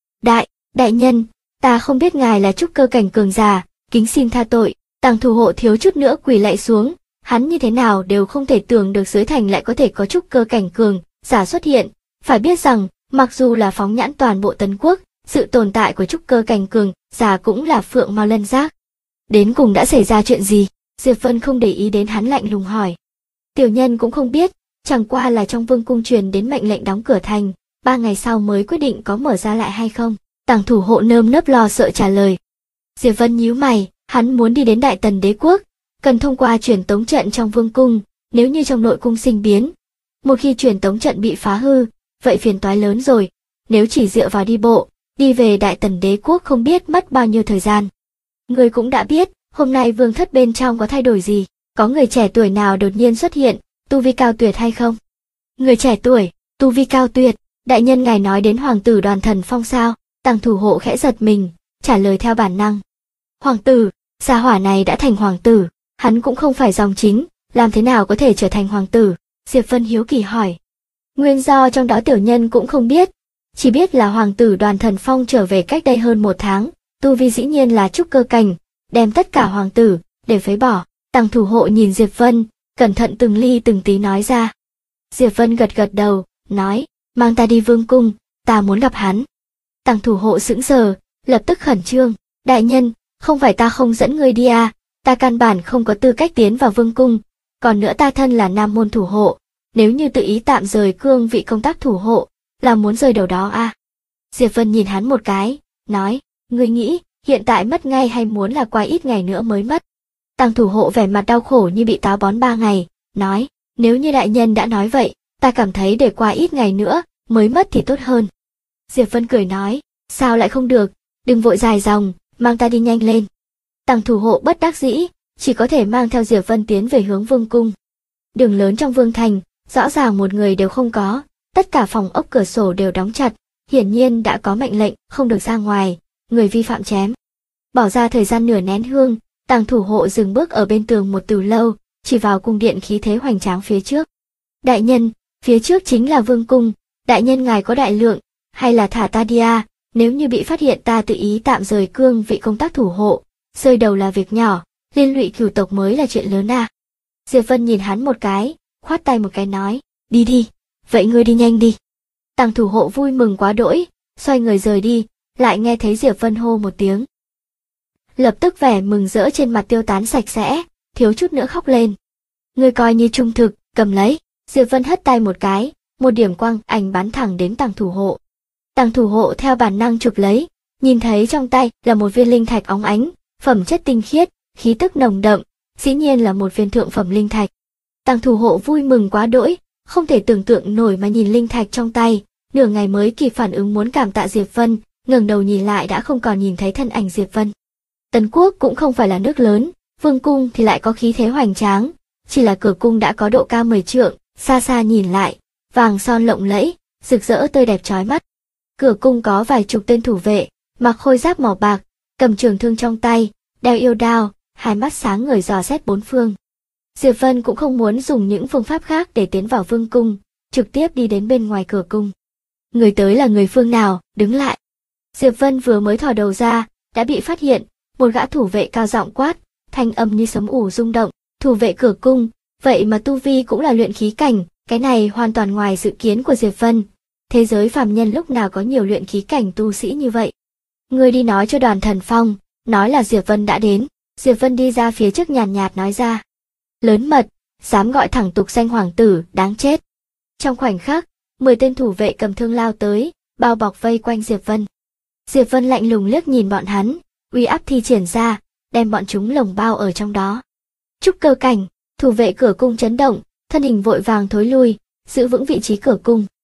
Đại nhân, ta không biết ngài là trúc cơ cảnh cường giả, kính xin tha tội. Tàng thủ hộ thiếu chút nữa quỳ lạy xuống, hắn như thế nào đều không thể tưởng được dưới thành lại có thể có trúc cơ cảnh cường giả xuất hiện. Phải biết rằng, mặc dù là phóng nhãn toàn bộ Tấn Quốc, sự tồn tại của trúc cơ cảnh cường giả cũng là phượng mao lân giác. Đến cùng đã xảy ra chuyện gì? Diệp Vân không để ý đến hắn, lạnh lùng hỏi. Tiểu nhân cũng không biết, chẳng qua là trong vương cung truyền đến mệnh lệnh đóng cửa thành, 3 ngày sau mới quyết định có mở ra lại hay không. Tàng thủ hộ nơm nớp lo sợ trả lời. Diệp Vân nhíu mày, hắn muốn đi đến Đại Tần đế quốc, cần thông qua truyền tống trận trong vương cung, nếu như trong nội cung sinh biến, một khi truyền tống trận bị phá hư, vậy phiền toái lớn rồi, nếu chỉ dựa vào đi bộ, đi về Đại Tần đế quốc không biết mất bao nhiêu thời gian. Người cũng đã biết, hôm nay vương thất bên trong có thay đổi gì, có người trẻ tuổi nào đột nhiên xuất hiện, tu vi cao tuyệt hay không? Người trẻ tuổi, tu vi cao tuyệt, đại nhân ngài nói đến hoàng tử Đoàn Thần Phong sao? Tàng thủ hộ khẽ giật mình, trả lời theo bản năng. Hoàng tử, gia hỏa này đã thành hoàng tử, hắn cũng không phải dòng chính, làm thế nào có thể trở thành hoàng tử? Diệp Vân hiếu kỳ hỏi. Nguyên do trong đó tiểu nhân cũng không biết, chỉ biết là hoàng tử Đoàn Thần Phong trở về cách đây hơn 1 tháng, tu vi dĩ nhiên là trúc cơ cảnh, đem tất cả hoàng tử để phế bỏ. Tàng thủ hộ nhìn Diệp Vân, cẩn thận từng ly từng tí nói ra. Diệp Vân gật gật đầu, nói, mang ta đi vương cung, ta muốn gặp hắn. Tàng thủ hộ sững sờ, lập tức khẩn trương, đại nhân, không phải ta không dẫn ngươi đi à, ta căn bản không có tư cách tiến vào vương cung, còn nữa ta thân là nam môn thủ hộ, nếu như tự ý tạm rời cương vị công tác thủ hộ, là muốn rời đầu đó à. Diệp Vân nhìn hắn một cái, nói, ngươi nghĩ, hiện tại mất ngay hay muốn là qua ít ngày nữa mới mất? Tàng thủ hộ vẻ mặt đau khổ như bị táo bón 3 ngày, nói, nếu như đại nhân đã nói vậy, ta cảm thấy để qua ít ngày nữa, mới mất thì tốt hơn. Diệp Vân cười nói, sao lại không được, đừng vội dài dòng, mang ta đi nhanh lên. Tàng thủ hộ bất đắc dĩ, chỉ có thể mang theo Diệp Vân tiến về hướng vương cung. Đường lớn trong vương thành, rõ ràng một người đều không có, tất cả phòng ốc cửa sổ đều đóng chặt, hiển nhiên đã có mệnh lệnh không được ra ngoài, người vi phạm chém. Bỏ ra thời gian nửa nén hương, Tàng thủ hộ dừng bước ở bên tường một từ lâu, chỉ vào cung điện khí thế hoành tráng phía trước. Đại nhân, phía trước chính là vương cung, đại nhân ngài có đại lượng, hay là thả ta đi à, nếu như bị phát hiện ta tự ý tạm rời cương vị công tác thủ hộ, rơi đầu là việc nhỏ, liên lụy cửu tộc mới là chuyện lớn à. Diệp Vân nhìn hắn một cái, khoát tay một cái nói, đi đi, vậy ngươi đi nhanh đi. Tàng thủ hộ vui mừng quá đỗi, xoay người rời đi, lại nghe thấy Diệp Vân hô một tiếng. Lập tức vẻ mừng rỡ trên mặt tiêu tán sạch sẽ, thiếu chút nữa khóc lên. Ngươi coi như trung thực, cầm lấy. Diệp Vân hất tay một cái, một điểm quang ảnh bắn thẳng đến Tàng thủ hộ. Tàng thủ hộ theo bản năng chụp lấy, nhìn thấy trong tay là một viên linh thạch óng ánh, phẩm chất tinh khiết, khí tức nồng đậm, dĩ nhiên là một viên thượng phẩm linh thạch. Tàng thủ hộ vui mừng quá đỗi, không thể tưởng tượng nổi mà nhìn linh thạch trong tay, nửa ngày mới kịp phản ứng muốn cảm tạ Diệp Vân, ngẩng đầu nhìn lại đã không còn nhìn thấy thân ảnh Diệp Vân. Tấn Quốc cũng không phải là nước lớn, vương cung thì lại có khí thế hoành tráng, chỉ là cửa cung đã có độ cao 10 trượng, xa xa nhìn lại, vàng son lộng lẫy, rực rỡ tươi đẹp chói mắt. Cửa cung có vài chục tên thủ vệ, mặc khôi giáp màu bạc, cầm trường thương trong tay, đeo yêu đao, hai mắt sáng ngời dò xét bốn phương. Diệp Vân cũng không muốn dùng những phương pháp khác để tiến vào vương cung, trực tiếp đi đến bên ngoài cửa cung. Người tới là người phương nào, đứng lại. Diệp Vân vừa mới thò đầu ra, đã bị phát hiện, một gã thủ vệ cao giọng quát, thanh âm như sấm ủ rung động, thủ vệ cửa cung, vậy mà tu vi cũng là luyện khí cảnh, cái này hoàn toàn ngoài dự kiến của Diệp Vân. Thế giới phàm nhân lúc nào có nhiều luyện khí cảnh tu sĩ như vậy. Người đi nói cho Đoàn Thần Phong, nói là Diệp Vân đã đến. Diệp Vân đi ra phía trước nhàn nhạt nói ra. Lớn mật, dám gọi thẳng tục danh hoàng tử, đáng chết. Trong khoảnh khắc, 10 tên thủ vệ cầm thương lao tới, bao bọc vây quanh Diệp Vân. Diệp Vân lạnh lùng liếc nhìn bọn hắn, uy áp thi triển ra, đem bọn chúng lồng bao ở trong đó. Trúc cơ cảnh, thủ vệ cửa cung chấn động, thân hình vội vàng thối lui, giữ vững vị trí cửa cung.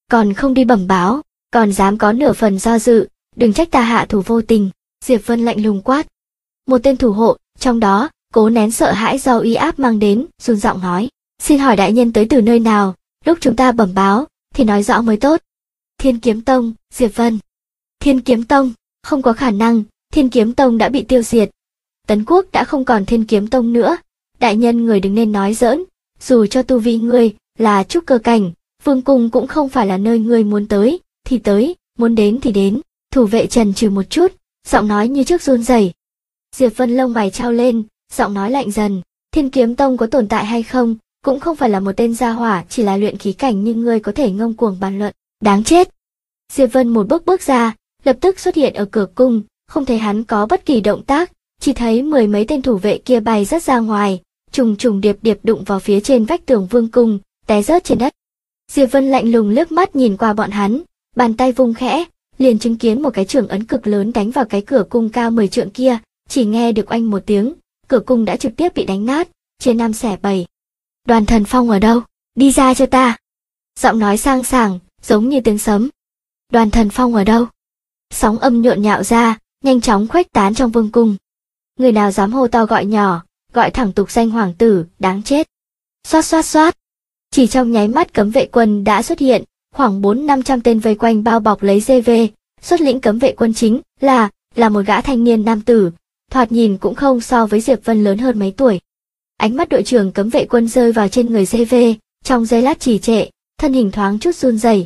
còn không đi bẩm báo, còn dám có nửa phần do dự, đừng trách ta hạ thủ vô tình. Diệp Vân lạnh lùng quát. Một tên thủ hộ, trong đó, cố nén sợ hãi do uy áp mang đến, run giọng nói. Xin hỏi đại nhân tới từ nơi nào, lúc chúng ta bẩm báo, thì nói rõ mới tốt. Thiên Kiếm Tông, Diệp Vân. Thiên Kiếm Tông, không có khả năng, Thiên Kiếm Tông đã bị tiêu diệt. Tấn Quốc đã không còn Thiên Kiếm Tông nữa, đại nhân người đừng nên nói giỡn, dù cho tu vi ngươi là trúc cơ cảnh, vương cung cũng không phải là nơi ngươi muốn tới, thì tới, muốn đến thì đến. Thủ vệ chần chừ một chút, giọng nói như trước run rẩy. Diệp Vân lông mày trao lên, giọng nói lạnh dần, Thiên Kiếm Tông có tồn tại hay không, cũng không phải là một tên gia hỏa chỉ là luyện khí cảnh nhưng ngươi có thể ngông cuồng bàn luận, đáng chết. Diệp Vân một bước ra, lập tức xuất hiện ở cửa cung, không thấy hắn có bất kỳ động tác, chỉ thấy mười mấy tên thủ vệ kia bay rất ra ngoài, trùng trùng điệp điệp đụng vào phía trên vách tường vương cung, té rớt trên đất. Diệp Vân lạnh lùng liếc mắt nhìn qua bọn hắn, bàn tay vung khẽ, liền chứng kiến một cái chưởng ấn cực lớn đánh vào cái cửa cung cao 10 trượng kia, chỉ nghe được oanh một tiếng, cửa cung đã trực tiếp bị đánh nát, chia năm xẻ bảy. Đoàn Thần Phong ở đâu? Đi ra cho ta. Giọng nói sang sảng, giống như tiếng sấm. Đoàn Thần Phong ở đâu? Sóng âm nhộn nhạo ra, nhanh chóng khuếch tán trong vương cung. Người nào dám hô to gọi nhỏ, gọi thẳng tục danh hoàng tử, đáng chết. Xoát xoát xoát. Chỉ trong nháy mắt cấm vệ quân đã xuất hiện, khoảng 400-500 tên vây quanh bao bọc lấy GV, xuất lĩnh cấm vệ quân chính là một gã thanh niên nam tử, thoạt nhìn cũng không so với Diệp Vân lớn hơn mấy tuổi. Ánh mắt đội trưởng cấm vệ quân rơi vào trên người GV, trong giây lát trì trệ, thân hình thoáng chút run rẩy.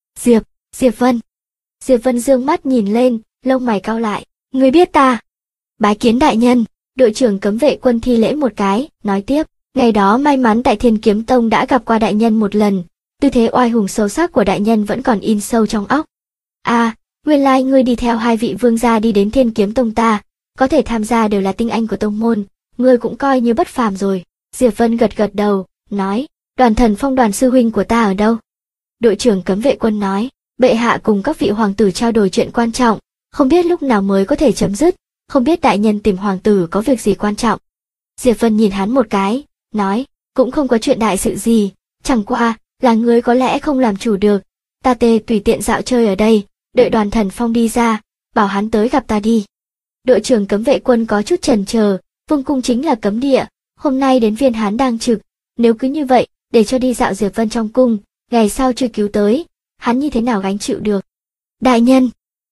Diệp Vân. Diệp Vân dương mắt nhìn lên, lông mày cau lại, ngươi biết ta? Bái kiến đại nhân. Đội trưởng cấm vệ quân thi lễ một cái, nói tiếp, ngày đó may mắn tại Thiên Kiếm Tông đã gặp qua đại nhân một lần, tư thế oai hùng sâu sắc của đại nhân vẫn còn in sâu trong óc. À, nguyên lai ngươi đi theo hai vị vương gia đi đến Thiên Kiếm Tông ta, có thể tham gia đều là tinh anh của tông môn, ngươi cũng coi như bất phàm rồi. Diệp Vân gật gật đầu, nói, Đoàn Thần Phong đoàn sư huynh của ta ở đâu? Đội trưởng cấm vệ quân nói, bệ hạ cùng các vị hoàng tử trao đổi chuyện quan trọng, không biết lúc nào mới có thể chấm dứt, không biết đại nhân tìm hoàng tử có việc gì quan trọng. Diệp Vân nhìn hắn một cái, nói, cũng không có chuyện đại sự gì, chẳng qua là ngươi có lẽ không làm chủ được, ta tùy tiện dạo chơi ở đây, đợi Đoàn Thần Phong đi ra, bảo hắn tới gặp ta đi. Đội trưởng cấm vệ quân có chút chần chờ, vương cung chính là cấm địa, hôm nay đến viên hắn đang trực, nếu cứ như vậy, để cho đi dạo Diệp Vân trong cung, ngày sau chưa cứu tới, hắn như thế nào gánh chịu được. Đại nhân.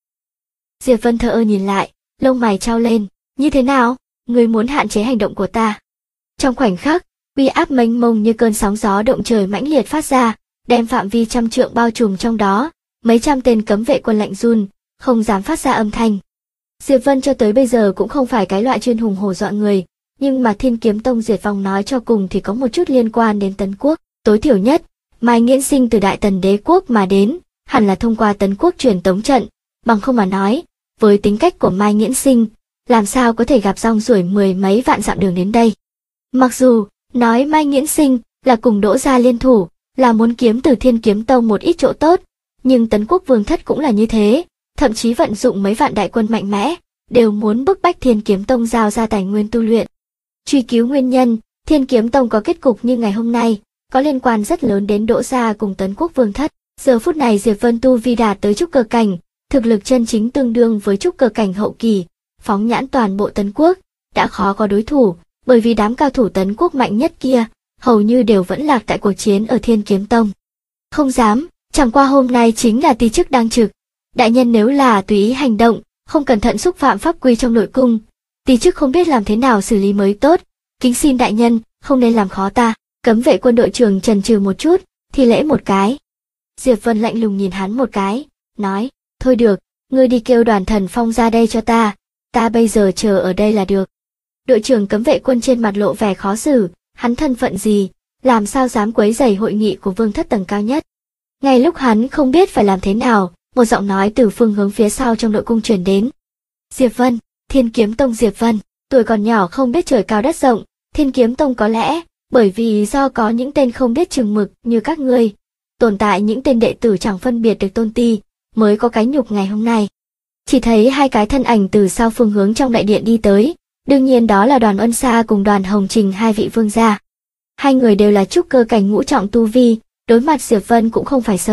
Diệp Vân thờ ơ nhìn lại, lông mày trao lên, như thế nào, ngươi muốn hạn chế hành động của ta. Trong khoảnh khắc, uy áp mênh mông như cơn sóng gió động trời mãnh liệt phát ra, đem phạm vi trăm trượng bao trùm trong đó, mấy trăm tên cấm vệ quân lạnh run, không dám phát ra âm thanh. Diệp Vân cho tới bây giờ cũng không phải cái loại chuyên hùng hổ dọa người, nhưng mà Thiên Kiếm Tông diệt vong nói cho cùng thì có một chút liên quan đến Tấn Quốc, tối thiểu nhất, Mai Nghiễn Sinh từ Đại Tần Đế quốc mà đến, hẳn là thông qua Tấn Quốc truyền tống trận, bằng không mà nói, với tính cách của Mai Nghiễn Sinh, làm sao có thể gặp rong ruổi mười mấy vạn dặm đường đến đây. Mặc dù, nói Mai Nghiễn Sinh là cùng Đỗ gia liên thủ, là muốn kiếm từ Thiên Kiếm Tông một ít chỗ tốt, nhưng Tấn Quốc Vương thất cũng là như thế, thậm chí vận dụng mấy vạn đại quân mạnh mẽ, đều muốn bức bách Thiên Kiếm Tông giao ra tài nguyên tu luyện. Truy cứu nguyên nhân, Thiên Kiếm Tông có kết cục như ngày hôm nay, có liên quan rất lớn đến Đỗ gia cùng Tấn Quốc Vương thất. Giờ phút này Diệp Vân tu vi đạt tới trúc cơ cảnh, thực lực chân chính tương đương với trúc cơ cảnh hậu kỳ, phóng nhãn toàn bộ Tấn Quốc, đã khó có đối thủ, bởi vì đám cao thủ Tấn Quốc mạnh nhất kia, hầu như đều vẫn lạc tại cuộc chiến ở Thiên Kiếm Tông. Không dám, chẳng qua hôm nay chính là ti chức đang trực. Đại nhân nếu là tùy ý hành động, không cẩn thận xúc phạm pháp quy trong nội cung, ti chức không biết làm thế nào xử lý mới tốt, kính xin đại nhân, không nên làm khó ta. Cấm vệ quân đội trưởng chần chừ một chút, thì lễ một cái. Diệp Vân lạnh lùng nhìn hắn một cái, nói, thôi được, ngươi đi kêu Đoàn Thần Phong ra đây cho ta bây giờ chờ ở đây là được. Đội trưởng cấm vệ quân trên mặt lộ vẻ khó xử, hắn thân phận gì, làm sao dám quấy rầy hội nghị của vương thất tầng cao nhất. Ngay lúc hắn không biết phải làm thế nào, một giọng nói từ phương hướng phía sau trong nội cung truyền đến. Diệp Vân, Thiên Kiếm Tông Diệp Vân, tuổi còn nhỏ không biết trời cao đất rộng, Thiên Kiếm Tông có lẽ, bởi vì do có những tên không biết chừng mực như các ngươi, tồn tại những tên đệ tử chẳng phân biệt được tôn ti, mới có cái nhục ngày hôm nay. Chỉ thấy hai cái thân ảnh từ sau phương hướng trong đại điện đi tới, đương nhiên đó là Đoàn Ân Sa cùng Đoàn Hồng Trình hai vị vương gia. Hai người đều là trúc cơ cảnh ngũ trọng tu vi, đối mặt Diệp Vân cũng không phải sợ,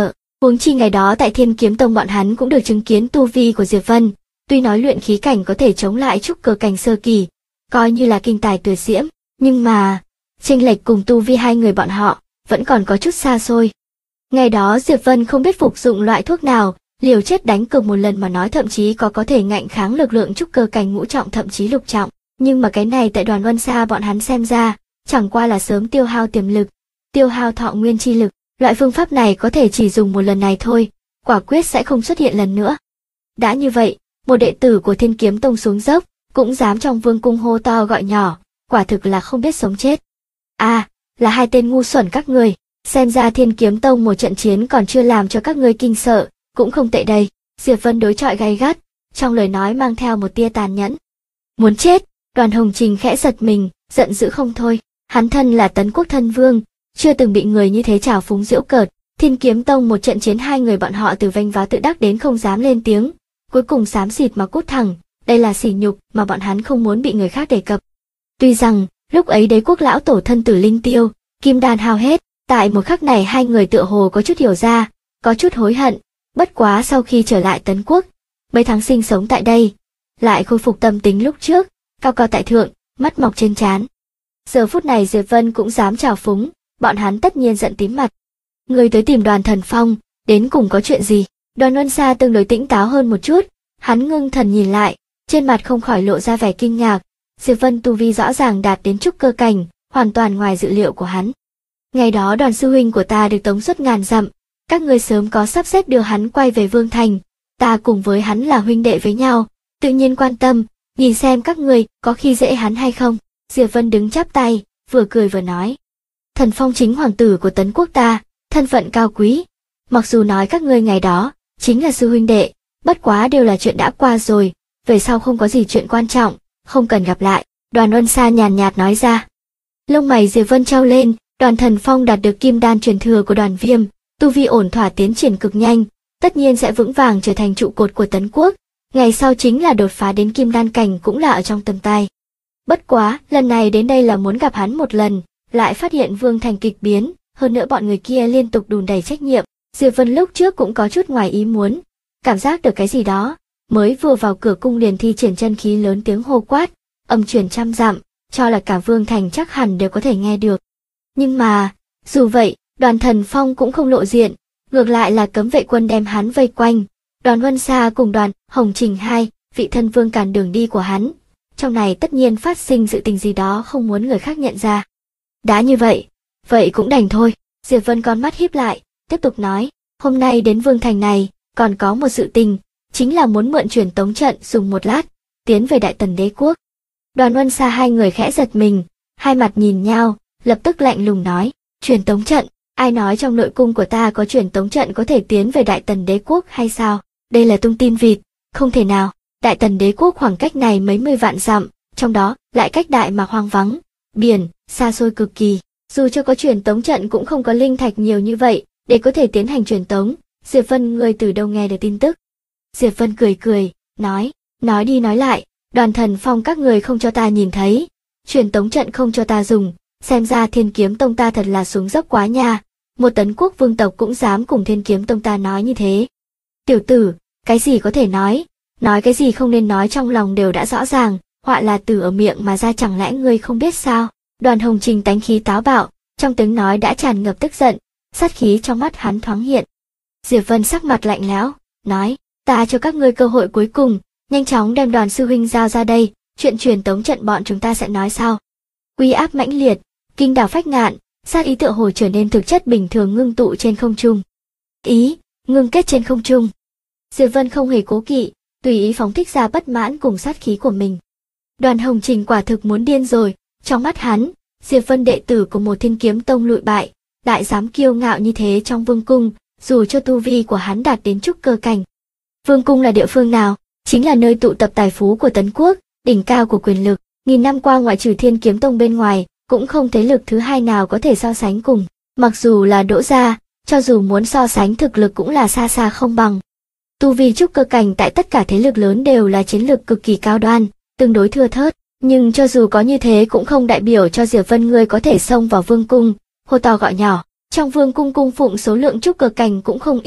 Huống chi ngày đó tại Thiên Kiếm Tông bọn hắn cũng được chứng kiến tu vi của Diệp Vân, tuy nói luyện khí cảnh có thể chống lại trúc cơ cảnh sơ kỳ, coi như là kinh tài tuyệt diễm, nhưng mà chênh lệch cùng tu vi hai người bọn họ vẫn còn có chút xa xôi. Ngày đó Diệp Vân không biết phục dụng loại thuốc nào, liều chết đánh cược một lần mà nói thậm chí có thể ngạnh kháng lực lượng trúc cơ cảnh ngũ trọng thậm chí lục trọng, nhưng mà cái này tại Đoàn Luân Sa bọn hắn xem ra, chẳng qua là sớm tiêu hao tiềm lực, tiêu hao thọ nguyên chi lực, loại phương pháp này có thể chỉ dùng một lần này thôi, quả quyết sẽ không xuất hiện lần nữa. Đã như vậy, một đệ tử của Thiên Kiếm Tông xuống dốc, cũng dám trong vương cung hô to gọi nhỏ, quả thực là không biết sống chết. À, là hai tên ngu xuẩn các người, xem ra Thiên Kiếm Tông một trận chiến còn chưa làm cho các ngươi kinh sợ, cũng không tệ đây. Diệp Vân đối chọi gay gắt, trong lời nói mang theo một tia tàn nhẫn. Muốn chết, Đoàn Hồng Trình khẽ giật mình, giận dữ không thôi, hắn thân là Tấn Quốc thân vương, chưa từng bị người như thế trào phúng giễu cợt. Thiên Kiếm Tông một trận chiến hai người bọn họ từ vênh váo tự đắc đến không dám lên tiếng, cuối cùng xám xịt mà cút thẳng, đây là sỉ nhục mà bọn hắn không muốn bị người khác đề cập. Tuy rằng, lúc ấy Đế Quốc lão tổ thân tử linh tiêu, kim đan hao hết, tại một khắc này hai người tựa hồ có chút hiểu ra, có chút hối hận, bất quá sau khi trở lại Tấn Quốc, mấy tháng sinh sống tại đây, lại khôi phục tâm tính lúc trước, cao cao tại thượng, mắt mọc trên trán. Giờ phút này Diệp Vân cũng dám trào phúng, bọn hắn tất nhiên giận tím mặt. Người tới tìm Đoàn Thần Phong, đến cùng có chuyện gì? Đoàn Luân Sa tương đối tỉnh táo hơn một chút, hắn ngưng thần nhìn lại, trên mặt không khỏi lộ ra vẻ kinh ngạc. Diệp Vân tu vi rõ ràng đạt đến trúc cơ cảnh, hoàn toàn ngoài dự liệu của hắn. Ngày đó Đoàn sư huynh của ta được tống xuất ngàn dặm, các ngươi sớm có sắp xếp đưa hắn quay về Vương Thành, ta cùng với hắn là huynh đệ với nhau, tự nhiên quan tâm, nhìn xem các ngươi có khi dễ hắn hay không. Diệp Vân đứng chắp tay, vừa cười vừa nói. Thần Phong chính hoàng tử của Tấn Quốc ta, thân phận cao quý. Mặc dù nói các ngươi ngày đó, chính là sư huynh đệ, bất quá đều là chuyện đã qua rồi, về sau không có gì chuyện quan trọng, không cần gặp lại. Đoàn Luân Sa nhàn nhạt nói ra. Lông mày Diệp Vân trao lên, Đoàn Thần Phong đạt được kim đan truyền thừa của Đoàn Viêm, tu vi ổn thỏa tiến triển cực nhanh, tất nhiên sẽ vững vàng trở thành trụ cột của Tấn Quốc, ngày sau chính là đột phá đến kim đan cảnh cũng là ở trong tầm tay. Bất quá, lần này đến đây là muốn gặp hắn một lần, lại phát hiện Vương Thành kịch biến, hơn nữa bọn người kia liên tục đùn đẩy trách nhiệm, Diệp Vân lúc trước cũng có chút ngoài ý muốn, cảm giác được cái gì đó, mới vừa vào cửa cung liền thi triển chân khí lớn tiếng hô quát, âm truyền trăm dặm, cho là cả Vương Thành chắc hẳn đều có thể nghe được. Nhưng mà, dù vậy, Đoàn Thần Phong cũng không lộ diện, ngược lại là cấm vệ quân đem hắn vây quanh, Đoàn Luân Sa cùng Đoàn Hồng Trình hai vị thân vương cản đường đi của hắn. Trong này tất nhiên phát sinh sự tình gì đó không muốn người khác nhận ra. Đã như vậy, vậy cũng đành thôi. Diệp Vân con mắt híp lại, tiếp tục nói, hôm nay đến Vương Thành này, còn có một sự tình, chính là muốn mượn truyền tống trận dùng một lát, tiến về Đại Tần Đế Quốc. Đoàn Luân Sa hai người khẽ giật mình, hai mặt nhìn nhau, lập tức lạnh lùng nói, truyền tống trận, ai nói trong nội cung của ta có truyền tống trận có thể tiến về Đại Tần Đế Quốc hay sao? Đây là tung tin vịt, không thể nào. Đại Tần Đế Quốc khoảng cách này mấy mươi vạn dặm, trong đó lại cách Đại Mạc hoang vắng, biển, xa xôi cực kỳ. Dù cho có truyền tống trận cũng không có linh thạch nhiều như vậy, để có thể tiến hành truyền tống. Diệp Vân người từ đâu nghe được tin tức? Diệp Vân cười cười, nói đi nói lại, Đoàn Thần Phong các người không cho ta nhìn thấy, truyền tống trận không cho ta dùng, xem ra Thiên Kiếm Tông ta thật là xuống dốc quá nha. Một Tấn Quốc vương tộc cũng dám cùng Thiên Kiếm Tông ta nói như thế. Tiểu tử, cái gì có thể nói cái gì không nên nói trong lòng đều đã rõ ràng, họa là từ ở miệng mà ra, chẳng lẽ ngươi không biết sao? Đoàn Hồng Trình tánh khí táo bạo, trong tiếng nói đã tràn ngập tức giận, sát khí trong mắt hắn thoáng hiện. Diệp Vân sắc mặt lạnh lẽo, nói, ta cho các ngươi cơ hội cuối cùng, nhanh chóng đem Đoàn sư huynh giao ra đây, chuyện truyền tống trận bọn chúng ta sẽ nói sau. Uy áp mãnh liệt, kinh đảo phách ngạn, sát ý tựa hồ trở nên thực chất bình thường ngưng tụ trên không trung. Ý, ngưng kết trên không trung. Diệp Vân không hề cố kỵ, tùy ý phóng thích ra bất mãn cùng sát khí của mình. Đoàn Hồng Trình quả thực muốn điên rồi, trong mắt hắn, Diệp Vân đệ tử của một Thiên Kiếm Tông lụi bại, lại dám kiêu ngạo như thế trong vương cung, dù cho tu vi của hắn đạt đến trúc cơ cảnh. Vương cung là địa phương nào? Chính là nơi tụ tập tài phú của Tấn Quốc, đỉnh cao của quyền lực, nghìn năm qua ngoại trừ Thiên Kiếm Tông bên ngoài, cũng không thế lực thứ hai nào có thể so sánh cùng. Mặc dù là Đỗ gia, cho dù muốn so sánh thực lực cũng là xa xa không bằng. Tu vi trúc cơ cảnh tại tất cả thế lực lớn đều là chiến lược cực kỳ cao đoan, tương đối thưa thớt, nhưng cho dù có như thế cũng không đại biểu cho Diệp Vân ngươi có thể xông vào vương cung, hô to gọi nhỏ. Trong vương cung cung phụng số lượng trúc cơ cảnh cũng không ít,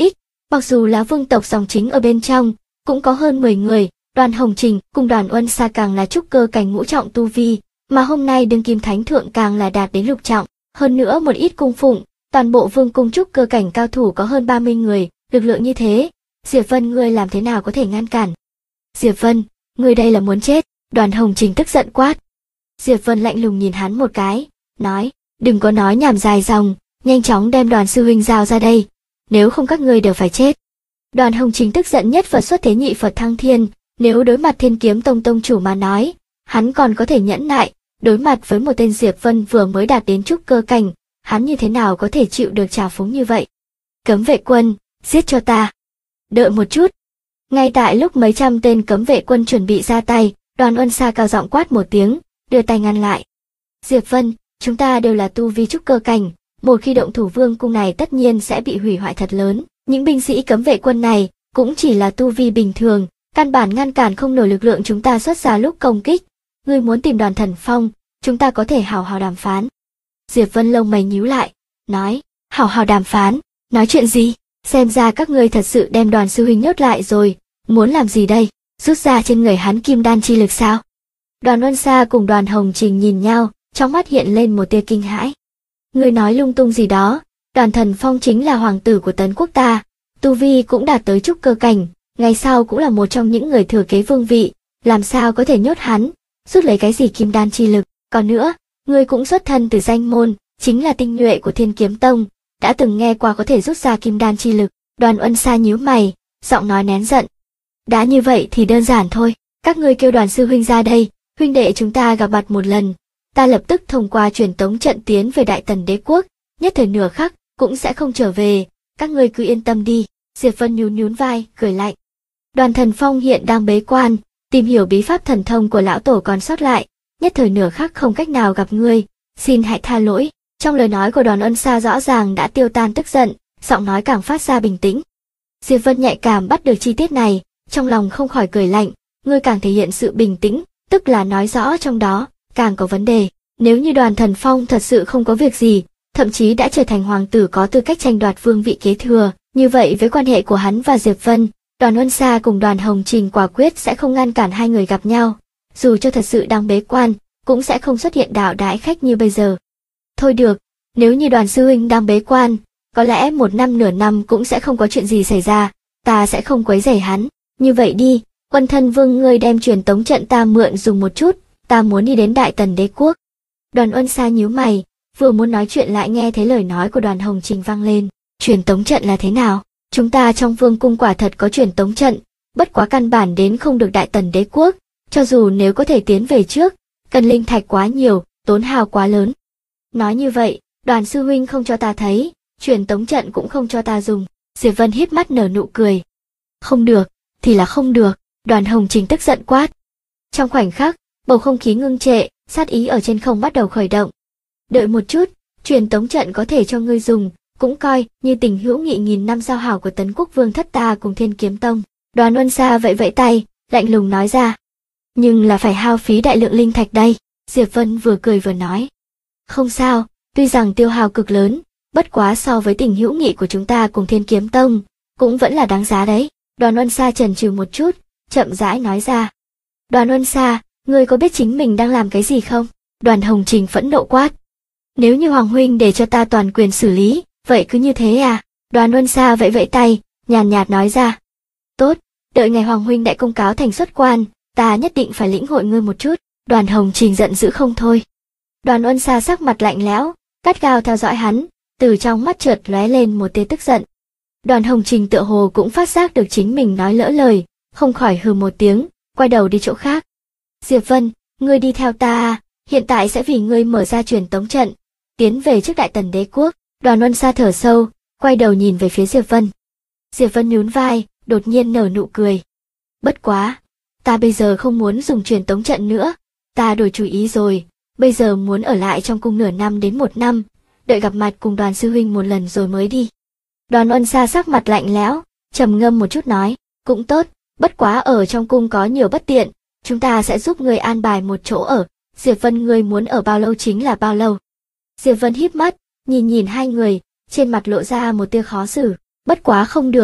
Mặc dù là vương tộc dòng chính ở bên trong, cũng có hơn 10 người, Đoàn Hồng Trình cùng Đoàn Uân Sa càng là trúc cơ cảnh ngũ trọng tu vi, mà hôm nay đương kim thánh thượng càng là đạt đến lục trọng, hơn nữa một ít cung phụng, toàn bộ vương cung trúc cơ cảnh cao thủ có hơn 30 người, lực lượng như thế, Diệp Vân ngươi làm thế nào có thể ngăn cản? Diệp Vân, ngươi đây là muốn chết, Đoàn Hồng Trình tức giận quát. Diệp Vân lạnh lùng nhìn hắn một cái, nói, đừng có nói nhảm dài dòng, nhanh chóng đem Đoàn sư huynh giao ra đây, nếu không các ngươi đều phải chết. Đoàn Hồng Trình tức giận nhất Phật xuất thế nhị Phật thăng thiên, nếu đối mặt Thiên Kiếm Tông tông chủ mà nói, hắn còn có thể nhẫn nại, đối mặt với một tên Diệp Vân vừa mới đạt đến trúc cơ cảnh, hắn như thế nào có thể chịu được trào phúng như vậy? Cấm vệ quân, giết cho ta. Đợi một chút. Ngay tại lúc mấy trăm tên cấm vệ quân chuẩn bị ra tay, Đoàn Uân Sa cao giọng quát một tiếng, đưa tay ngăn lại. Diệp Vân, chúng ta đều là tu vi trúc cơ cảnh, một khi động thủ vương cung này tất nhiên sẽ bị hủy hoại thật lớn. Những binh sĩ cấm vệ quân này cũng chỉ là tu vi bình thường, căn bản ngăn cản không nổi lực lượng chúng ta xuất ra lúc công kích. Ngươi muốn tìm Đoàn Thần Phong, chúng ta có thể hào hào đàm phán. Diệp Vân lông mày nhíu lại, nói, hào hào đàm phán, nói chuyện gì? Xem ra các ngươi thật sự đem Đoàn sư huynh nhốt lại rồi, muốn làm gì đây? Rút ra trên người hắn kim đan chi lực sao? Đoàn Uân Sa cùng Đoàn Hồng Trình nhìn nhau, trong mắt hiện lên một tia kinh hãi. Ngươi nói lung tung gì đó, Đoàn Thần Phong chính là hoàng tử của Tấn quốc ta, tu vi cũng đạt tới trúc cơ cảnh, ngày sau cũng là một trong những người thừa kế vương vị, làm sao có thể nhốt hắn, rút lấy cái gì kim đan chi lực? Còn nữa, ngươi cũng xuất thân từ danh môn, chính là tinh nhuệ của Thiên Kiếm Tông, đã từng nghe qua có thể rút ra kim đan chi lực. Đoàn Uân Sa nhíu mày, giọng nói nén giận. Đã như vậy thì đơn giản thôi, các ngươi kêu Đoàn sư huynh ra đây, huynh đệ chúng ta gặp mặt một lần, ta lập tức thông qua truyền tống trận tiến về Đại Tần Đế quốc, nhất thời nửa khắc cũng sẽ không trở về, các ngươi cứ yên tâm đi. Diệp Vân nhún nhún vai, cười lạnh. Đoàn Thần Phong hiện đang bế quan, tìm hiểu bí pháp thần thông của lão tổ còn sót lại, nhất thời nửa khắc không cách nào gặp ngươi, xin hãy tha lỗi. Trong lời nói của Đoàn Uân Sa rõ ràng đã tiêu tan tức giận, giọng nói càng phát ra bình tĩnh. Diệp Vân nhạy cảm bắt được chi tiết này, trong lòng không khỏi cười lạnh, ngươi càng thể hiện sự bình tĩnh, tức là nói rõ trong đó càng có vấn đề. Nếu như Đoàn Thần Phong thật sự không có việc gì, thậm chí đã trở thành hoàng tử có tư cách tranh đoạt vương vị kế thừa, như vậy với quan hệ của hắn và Diệp Vân, Đoàn Uân Sa cùng Đoàn Hồng Trình quả quyết sẽ không ngăn cản hai người gặp nhau, dù cho thật sự đang bế quan, cũng sẽ không xuất hiện đạo đãi khách như bây giờ. Thôi được, nếu như Đoàn sư huynh đang bế quan, có lẽ một năm nửa năm cũng sẽ không có chuyện gì xảy ra, ta sẽ không quấy rầy hắn. Như vậy đi, Quân Thân Vương ngươi đem truyền tống trận ta mượn dùng một chút, ta muốn đi đến Đại Tần Đế quốc. Đoàn Uân Sa nhíu mày, vừa muốn nói chuyện lại nghe thấy lời nói của Đoàn Hồng Trình vang lên. Truyền tống trận là thế nào? Chúng ta trong vương cung quả thật có truyền tống trận, bất quá căn bản đến không được Đại Tần Đế quốc, cho dù nếu có thể tiến về trước, cần linh thạch quá nhiều, tốn hao quá lớn. Nói như vậy, Đoàn sư huynh không cho ta thấy, truyền tống trận cũng không cho ta dùng. Diệp Vân híp mắt nở nụ cười. Không được, thì là không được, Đoàn Hồng Trình tức giận quát. Trong khoảnh khắc, bầu không khí ngưng trệ, sát ý ở trên không bắt đầu khởi động. Đợi một chút, truyền tống trận có thể cho ngươi dùng, cũng coi như tình hữu nghị nghìn năm giao hảo của Tấn quốc vương thất ta cùng Thiên Kiếm Tông. Đoàn Uân Sa vẫy vẫy tay, lạnh lùng nói ra. Nhưng là phải hao phí đại lượng linh thạch đây. Diệp Vân vừa cười vừa nói. Không sao, tuy rằng tiêu hao cực lớn, bất quá so với tình hữu nghị của chúng ta cùng Thiên Kiếm Tông, cũng vẫn là đáng giá đấy. Đoàn Uân Sa chần chừ một chút, chậm rãi nói ra. Đoàn Uân Sa, ngươi có biết chính mình đang làm cái gì không? Đoàn Hồng Trình phẫn nộ quát. Nếu như Hoàng huynh để cho ta toàn quyền xử lý, vậy cứ như thế à? Đoàn Uân Sa vẫy vẫy tay, nhàn nhạt nói ra. Tốt, đợi ngày Hoàng huynh đại công cáo thành xuất quan, ta nhất định phải lĩnh hội ngươi một chút. Đoàn Hồng Trình giận dữ không thôi. Đoàn Uân Sa sắc mặt lạnh lẽo, gắt gao theo dõi hắn, từ trong mắt chợt lóe lên một tia tức giận. Đoàn Hồng Trình tựa hồ cũng phát giác được chính mình nói lỡ lời, không khỏi hừ một tiếng, quay đầu đi chỗ khác. Diệp Vân, ngươi đi theo ta, hiện tại sẽ vì ngươi mở ra truyền tống trận, tiến về trước Đại Tần Đế quốc. Đoàn Uân Sa thở sâu, quay đầu nhìn về phía Diệp Vân. Diệp Vân nhún vai, đột nhiên nở nụ cười. Bất quá, ta bây giờ không muốn dùng truyền tống trận nữa, ta đổi chủ ý rồi, bây giờ muốn ở lại trong cung nửa năm đến một năm, đợi gặp mặt cùng Đoàn sư huynh một lần rồi mới đi. Đoàn Uân Sa sắc mặt lạnh lẽo, trầm ngâm một chút nói, cũng tốt, bất quá ở trong cung có nhiều bất tiện, chúng ta sẽ giúp ngươi an bài một chỗ ở. Diệp Vân, ngươi muốn ở bao lâu chính là bao lâu. Diệp Vân híp mắt, nhìn nhìn hai người, trên mặt lộ ra một tia khó xử, bất quá không được,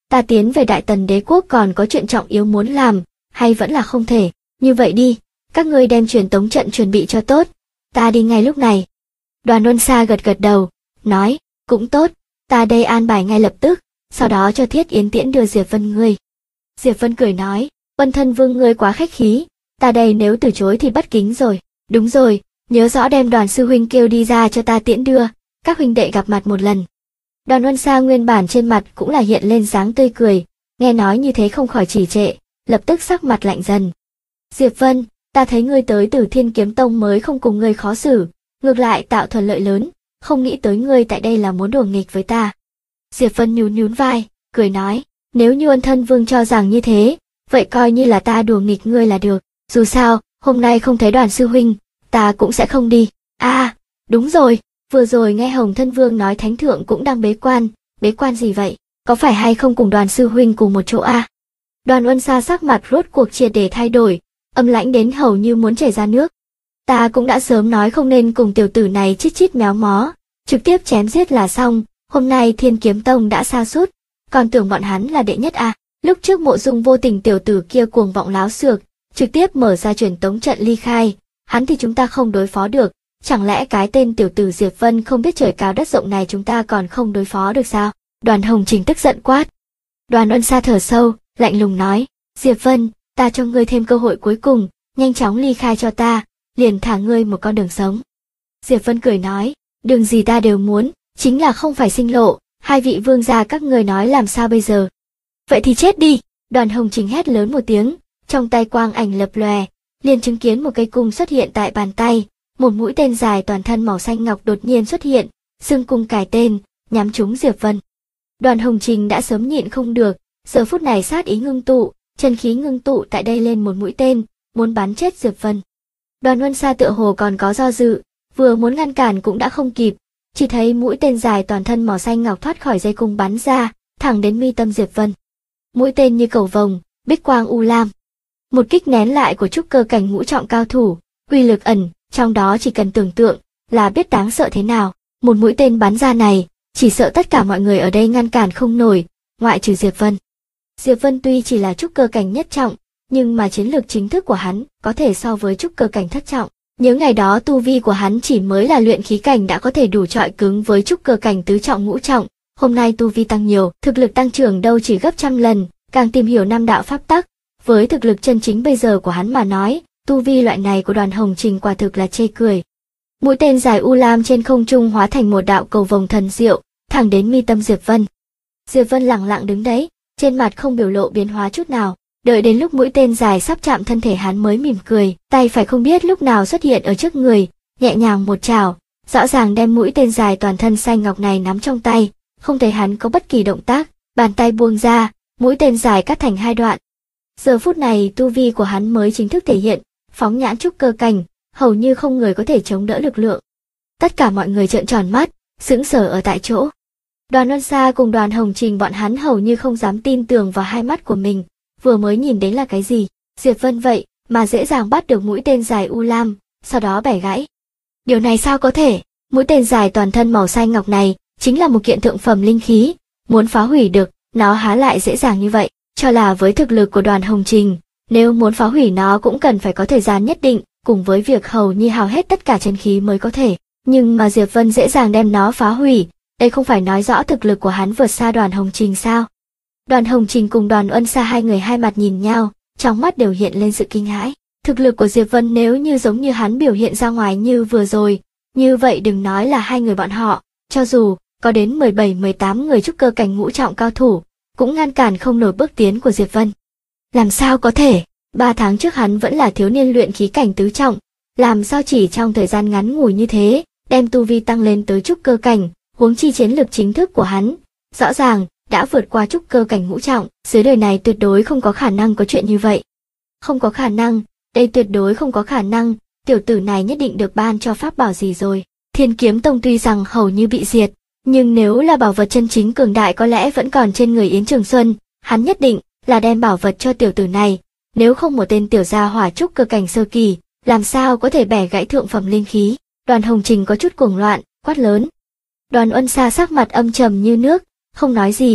Ta tiến về Đại Tần đế quốc còn có chuyện trọng yếu muốn làm, hay vẫn là không thể. Như vậy đi, các ngươi đem truyền tống trận chuẩn bị cho tốt, ta đi ngay lúc này. Đoàn Luân Sa gật gật đầu, nói, cũng tốt, ta đây an bài ngay lập tức, sau đó cho Thiết Yến tiễn đưa Diệp Vân ngươi. Diệp Vân cười nói, Vân thân vương ngươi quá khách khí, ta đây nếu từ chối thì bất kính rồi. Đúng rồi, nhớ rõ đem Đoàn sư huynh kêu đi ra cho ta tiễn đưa, các huynh đệ gặp mặt một lần. Đoàn Luân Sa nguyên bản trên mặt cũng là hiện lên dáng tươi cười, nghe nói như thế không khỏi trì trệ, lập tức sắc mặt lạnh dần. Diệp Vân, ta thấy ngươi tới từ Thiên Kiếm Tông mới không cùng ngươi khó xử, ngược lại tạo thuận lợi lớn, không nghĩ tới ngươi tại đây là muốn đùa nghịch với ta. Diệp Vân nhún nhún vai, cười nói, nếu như Ân thân vương cho rằng như thế, vậy coi như là ta đùa nghịch ngươi là được, dù sao, hôm nay không thấy Đoàn sư huynh, ta cũng sẽ không đi. À, đúng rồi, vừa rồi nghe Hồng thân vương nói Thánh thượng cũng đang bế quan gì vậy, có phải hay không cùng Đoàn sư huynh cùng một chỗ à? Đoàn Luân Sa sắc mặt rốt cuộc triệt để thay đổi, âm lãnh đến hầu như muốn chảy ra nước. Ta cũng đã sớm nói không nên cùng tiểu tử này chít chít méo mó, trực tiếp chém giết là xong, hôm nay Thiên Kiếm Tông đã sa sút, còn tưởng bọn hắn là đệ nhất à? Lúc trước Mộ Dung vô tình tiểu tử kia cuồng vọng láo xược, trực tiếp mở ra truyền tống trận ly khai, hắn thì chúng ta không đối phó được, chẳng lẽ cái tên tiểu tử Diệp Vân không biết trời cao đất rộng này chúng ta còn không đối phó được sao? Đoàn Hồng Trình tức giận quát. Đoàn Luân Sa thở sâu, lạnh lùng nói, Diệp Vân, ta cho ngươi thêm cơ hội cuối cùng, nhanh chóng ly khai cho ta, liền thả ngươi một con đường sống. Diệp Vân cười nói, đường gì ta đều muốn, chính là không phải sinh lộ, hai vị vương gia các ngươi nói làm sao bây giờ? Vậy thì chết đi, Đoàn Hồng Trình hét lớn một tiếng, trong tay quang ảnh lập lòe, liền chứng kiến một cây cung xuất hiện tại bàn tay, một mũi tên dài toàn thân màu xanh ngọc đột nhiên xuất hiện, xương cung cài tên, nhắm trúng Diệp Vân. Đoàn Hồng Trình đã sớm nhịn không được, giờ phút này sát ý ngưng tụ, chân khí ngưng tụ tại đây lên một mũi tên, muốn bắn chết Diệp Vân. Đoàn Luân Sa tựa hồ còn có do dự, vừa muốn ngăn cản cũng đã không kịp, chỉ thấy mũi tên dài toàn thân màu xanh ngọc thoát khỏi dây cung bắn ra, thẳng đến mi tâm Diệp Vân. Mũi tên như cầu vồng, bích quang u lam. Một kích nén lại của trúc cơ cảnh ngũ trọng cao thủ, uy lực ẩn, trong đó chỉ cần tưởng tượng là biết đáng sợ thế nào. Một mũi tên bắn ra này, chỉ sợ tất cả mọi người ở đây ngăn cản không nổi, ngoại trừ Diệp Vân. Diệp Vân tuy chỉ là trúc cơ cảnh nhất trọng, nhưng mà chiến lược chính thức của hắn có thể so với trúc cơ cảnh thất trọng. Nhớ ngày đó tu vi của hắn chỉ mới là luyện khí cảnh đã có thể đủ chọi cứng với trúc cơ cảnh tứ trọng ngũ trọng, hôm nay tu vi tăng nhiều, thực lực tăng trưởng đâu chỉ gấp trăm lần, càng tìm hiểu năm đạo pháp tắc, với thực lực chân chính bây giờ của hắn mà nói, tu vi loại này của Đoàn Hồng Trình quả thực là chê cười. Mũi tên dài u lam trên không trung hóa thành một đạo cầu vồng thần diệu, thẳng đến mi tâm Diệp Vân. Diệp Vân lặng lặng đứng đấy, trên mặt không biểu lộ biến hóa chút nào, đợi đến lúc mũi tên dài sắp chạm thân thể hắn mới mỉm cười, tay phải không biết lúc nào xuất hiện ở trước người, nhẹ nhàng một chảo, rõ ràng đem mũi tên dài toàn thân xanh ngọc này nắm trong tay, không thấy hắn có bất kỳ động tác, bàn tay buông ra, mũi tên dài cắt thành hai đoạn. Giờ phút này tu vi của hắn mới chính thức thể hiện, phóng nhãn trúc cơ cảnh, hầu như không người có thể chống đỡ lực lượng. Tất cả mọi người trợn tròn mắt, sững sờ ở tại chỗ. Đoàn Luân Sa cùng Đoàn Hồng Trình bọn hắn hầu như không dám tin tưởng vào hai mắt của mình, vừa mới nhìn đến là cái gì, Diệp Vân vậy mà dễ dàng bắt được mũi tên dài u lam, sau đó bẻ gãy. Điều này sao có thể, mũi tên dài toàn thân màu xanh ngọc này chính là một kiện thượng phẩm linh khí, muốn phá hủy được, nó há lại dễ dàng như vậy, cho là với thực lực của Đoàn Hồng Trình, nếu muốn phá hủy nó cũng cần phải có thời gian nhất định, cùng với việc hầu như hao hết tất cả chân khí mới có thể, nhưng mà Diệp Vân dễ dàng đem nó phá hủy, đây không phải nói rõ thực lực của hắn vượt xa Đoàn Hồng Trình sao? Đoàn Hồng Trình cùng Đoàn Luân Sa hai người hai mặt nhìn nhau, trong mắt đều hiện lên sự kinh hãi. Thực lực của Diệp Vân nếu như giống như hắn biểu hiện ra ngoài như vừa rồi, như vậy đừng nói là hai người bọn họ, cho dù có đến 17-18 người trúc cơ cảnh ngũ trọng cao thủ, cũng ngăn cản không nổi bước tiến của Diệp Vân. Làm sao có thể, 3 tháng trước hắn vẫn là thiếu niên luyện khí cảnh tứ trọng, làm sao chỉ trong thời gian ngắn ngủi như thế, đem tu vi tăng lên tới trúc cơ cảnh, huống chi chiến lực chính thức của hắn, rõ ràng đã vượt qua trúc cơ cảnh ngũ trọng, dưới đời này tuyệt đối không có khả năng có chuyện như vậy. Không có khả năng, đây tuyệt đối không có khả năng, tiểu tử này nhất định được ban cho pháp bảo gì rồi. Thiên Kiếm Tông tuy rằng hầu như bị diệt, nhưng nếu là bảo vật chân chính cường đại có lẽ vẫn còn trên người Yến Trường Xuân, hắn nhất định là đem bảo vật cho tiểu tử này, nếu không một tên tiểu gia hỏa trúc cơ cảnh sơ kỳ, làm sao có thể bẻ gãy thượng phẩm linh khí. Đoàn Hồng Trình có chút cuồng loạn, quát lớn. Đoàn Luân Sa sắc mặt âm trầm như nước, không nói gì,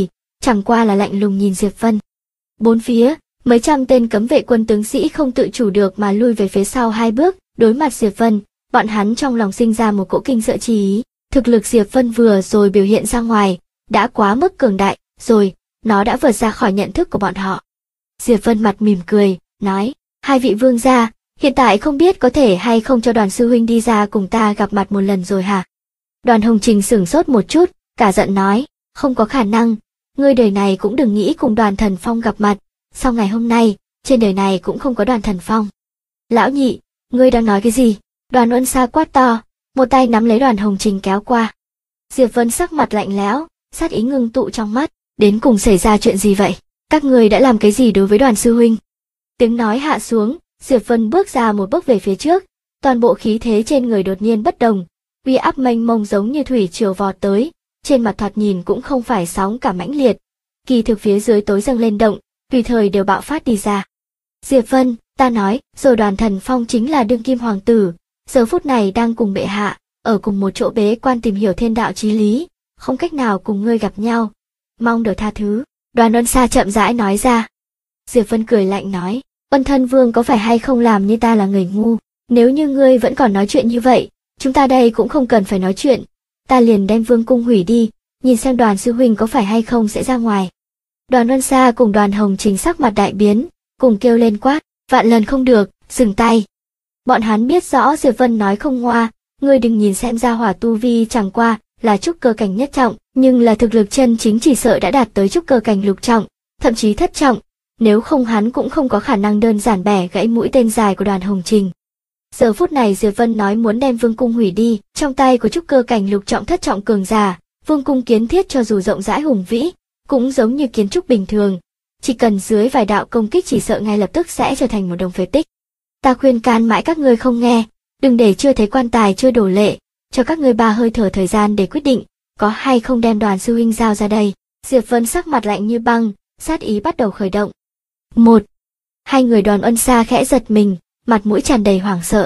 chẳng qua là lạnh lùng nhìn Diệp Vân. Bốn phía, mấy trăm tên cấm vệ quân tướng sĩ không tự chủ được mà lui về phía sau 2 bước, đối mặt Diệp Vân, bọn hắn trong lòng sinh ra một cỗ kinh sợ chi ý. Thực lực Diệp Vân vừa rồi biểu hiện ra ngoài, đã quá mức cường đại, rồi, nó đã vượt ra khỏi nhận thức của bọn họ. Diệp Vân mặt mỉm cười, nói, 2 vị vương gia, hiện tại không biết có thể hay không cho Đoàn sư huynh đi ra cùng ta gặp mặt một lần rồi hả? Đoàn Hồng Trình sửng sốt một chút, cả giận nói, không có khả năng, ngươi đời này cũng đừng nghĩ cùng Đoàn Thần Phong gặp mặt, sau ngày hôm nay, trên đời này cũng không có Đoàn Thần Phong. Lão nhị, ngươi đang nói cái gì? Đoàn Uân Sa quát to, một tay nắm lấy Đoàn Hồng Trình kéo qua. Diệp Vân sắc mặt lạnh lẽo, sát ý ngưng tụ trong mắt, đến cùng xảy ra chuyện gì vậy? Các ngươi đã làm cái gì đối với Đoàn sư huynh? Tiếng nói hạ xuống, Diệp Vân bước ra một bước về phía trước, toàn bộ khí thế trên người đột nhiên bất đồng, uy áp mênh mông giống như thủy triều vọt tới, trên mặt thoạt nhìn cũng không phải sóng cả mãnh liệt, kỳ thực phía dưới tối dâng lên động, tùy thời đều bạo phát đi ra. Diệp Vân, ta nói, rồi Đoàn Thần Phong chính là đương kim hoàng tử, giờ phút này đang cùng bệ hạ, ở cùng một chỗ bế quan tìm hiểu thiên đạo chí lý, không cách nào cùng ngươi gặp nhau, mong được tha thứ. Đoàn Uân Sa chậm rãi nói ra. Diệp Vân cười lạnh nói, Ân Thân Vương có phải hay không làm như ta là người ngu, nếu như ngươi vẫn còn nói chuyện như vậy, chúng ta đây cũng không cần phải nói chuyện, ta liền đem vương cung hủy đi, nhìn xem Đoàn sư huynh có phải hay không sẽ ra ngoài. Đoàn Uân Sa cùng Đoàn Hồng Trình sắc mặt đại biến, cùng kêu lên quát, vạn lần không được, dừng tay. Bọn hắn biết rõ Diệp Vân nói không ngoa, ngươi đừng nhìn xem ra hỏa tu vi chẳng qua là trúc cơ cảnh nhất trọng, nhưng là thực lực chân chính chỉ sợ đã đạt tới trúc cơ cảnh lục trọng, thậm chí thất trọng, nếu không hắn cũng không có khả năng đơn giản bẻ gãy mũi tên dài của Đoàn Hồng Trình. Giờ phút này Diệp Vân nói muốn đem vương cung hủy đi, trong tay của trúc cơ cảnh lục trọng thất trọng cường giả, vương cung kiến thiết cho dù rộng rãi hùng vĩ, cũng giống như kiến trúc bình thường, chỉ cần dưới vài đạo công kích chỉ sợ ngay lập tức sẽ trở thành một đống phế tích. Ta khuyên can mãi các ngươi không nghe, đừng để chưa thấy quan tài chưa đổ lệ, cho các ngươi 3 hơi thở thời gian để quyết định, có hay không đem Đoàn sư huynh giao ra đây. Diệp Vân sắc mặt lạnh như băng, sát ý bắt đầu khởi động. 1. 2 người Đoàn Uân Sa khẽ giật mình, mặt mũi tràn đầy hoảng sợ.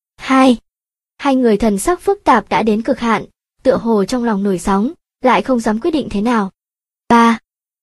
2. 2 người thần sắc phức tạp đã đến cực hạn, tựa hồ trong lòng nổi sóng, lại không dám quyết định thế nào. 3.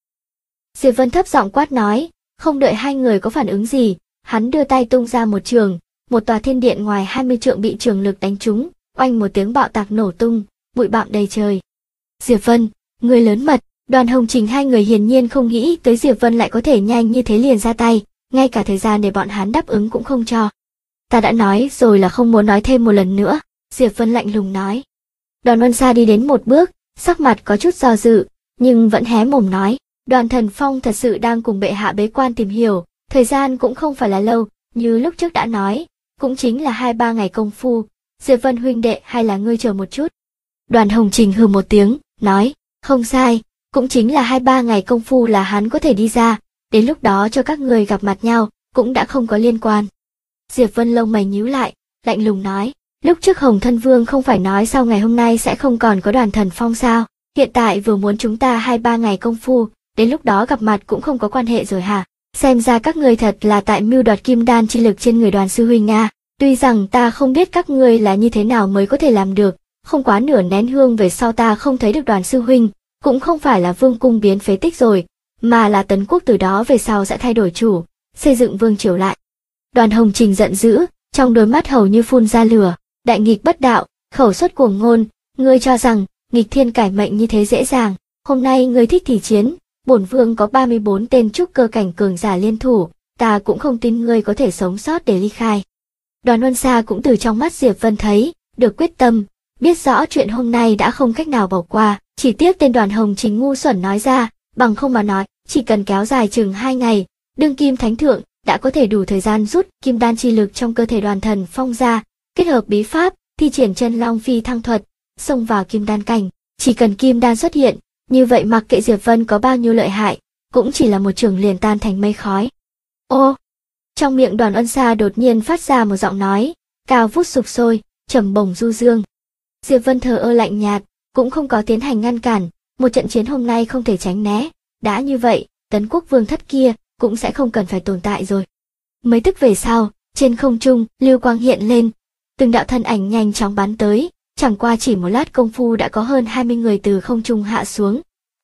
Diệp Vân thấp giọng quát nói, không đợi 2 người có phản ứng gì, hắn đưa tay tung ra một trường, một tòa thiên điện ngoài 20 trượng bị trường lực đánh trúng, oanh một tiếng bạo tạc nổ tung, bụi bặm đầy trời. Diệp Vân, người lớn mật. Đoàn Hồng Trình 2 người hiển nhiên không nghĩ tới Diệp Vân lại có thể nhanh như thế liền ra tay, ngay cả thời gian để bọn hắn đáp ứng cũng không cho. Ta đã nói rồi là không muốn nói thêm một lần nữa, Diệp Vân lạnh lùng nói. Đoàn Uân Sa đi đến một bước, sắc mặt có chút do dự, nhưng vẫn hé mồm nói, Đoàn Thần Phong thật sự đang cùng bệ hạ bế quan tìm hiểu, thời gian cũng không phải là lâu, như lúc trước đã nói, cũng chính là 2-3 ngày công phu, Diệp Vân huynh đệ hay là ngươi chờ một chút. Đoàn Hồng Trình hừ một tiếng, nói, không sai, cũng chính là 2-3 ngày công phu là hắn có thể đi ra, đến lúc đó cho các người gặp mặt nhau, cũng đã không có liên quan. Diệp Vân lông mày nhíu lại, lạnh lùng nói, lúc trước Hồng Thân Vương không phải nói sau ngày hôm nay sẽ không còn có Đoàn Thần Phong sao, hiện tại vừa muốn chúng ta 2-3 ngày công phu, đến lúc đó gặp mặt cũng không có quan hệ rồi hả? Xem ra các ngươi thật là tại mưu đoạt kim đan chi lực trên người Đoàn sư huynh a. Tuy rằng ta không biết các ngươi là như thế nào mới có thể làm được, không quá nửa nén hương về sau ta không thấy được Đoàn sư huynh, cũng không phải là vương cung biến phế tích rồi, mà là Tấn quốc từ đó về sau sẽ thay đổi chủ, xây dựng vương triều lại. Đoàn Hồng Trình giận dữ, trong đôi mắt hầu như phun ra lửa, đại nghịch bất đạo, khẩu xuất cuồng ngôn, ngươi cho rằng nghịch thiên cải mệnh như thế dễ dàng, hôm nay ngươi thích thì chiến, bổn vương có 34 tên trúc cơ cảnh cường giả liên thủ, ta cũng không tin ngươi có thể sống sót để ly khai. Đoàn Uân Sa cũng từ trong mắt Diệp Vân thấy được quyết tâm, biết rõ chuyện hôm nay đã không cách nào bỏ qua, chỉ tiếc tên Đoàn Hồng Trình ngu xuẩn nói ra, bằng không mà nói, chỉ cần kéo dài chừng 2 ngày, đương kim thánh thượng đã có thể đủ thời gian rút kim đan chi lực trong cơ thể Đoàn Thần Phong ra, kết hợp bí pháp, thi triển chân long phi thăng thuật, xông vào kim đan cảnh, chỉ cần kim đan xuất hiện, như vậy mặc kệ Diệp Vân có bao nhiêu lợi hại, cũng chỉ là một trường liền tan thành mây khói. Ô! Trong miệng Đoàn Uân Sa đột nhiên phát ra một giọng nói, cao vút sục sôi, trầm bổng du dương. Diệp Vân thờ ơ lạnh nhạt, cũng không có tiến hành ngăn cản, một trận chiến hôm nay không thể tránh né, đã như vậy, Tấn quốc vương thất kia cũng sẽ không cần phải tồn tại rồi. Mấy tức về sau, trên không trung, lưu quang hiện lên, từng đạo thân ảnh nhanh chóng bắn tới, chẳng qua chỉ một lát công phu đã có hơn 20 người từ không trung hạ xuống.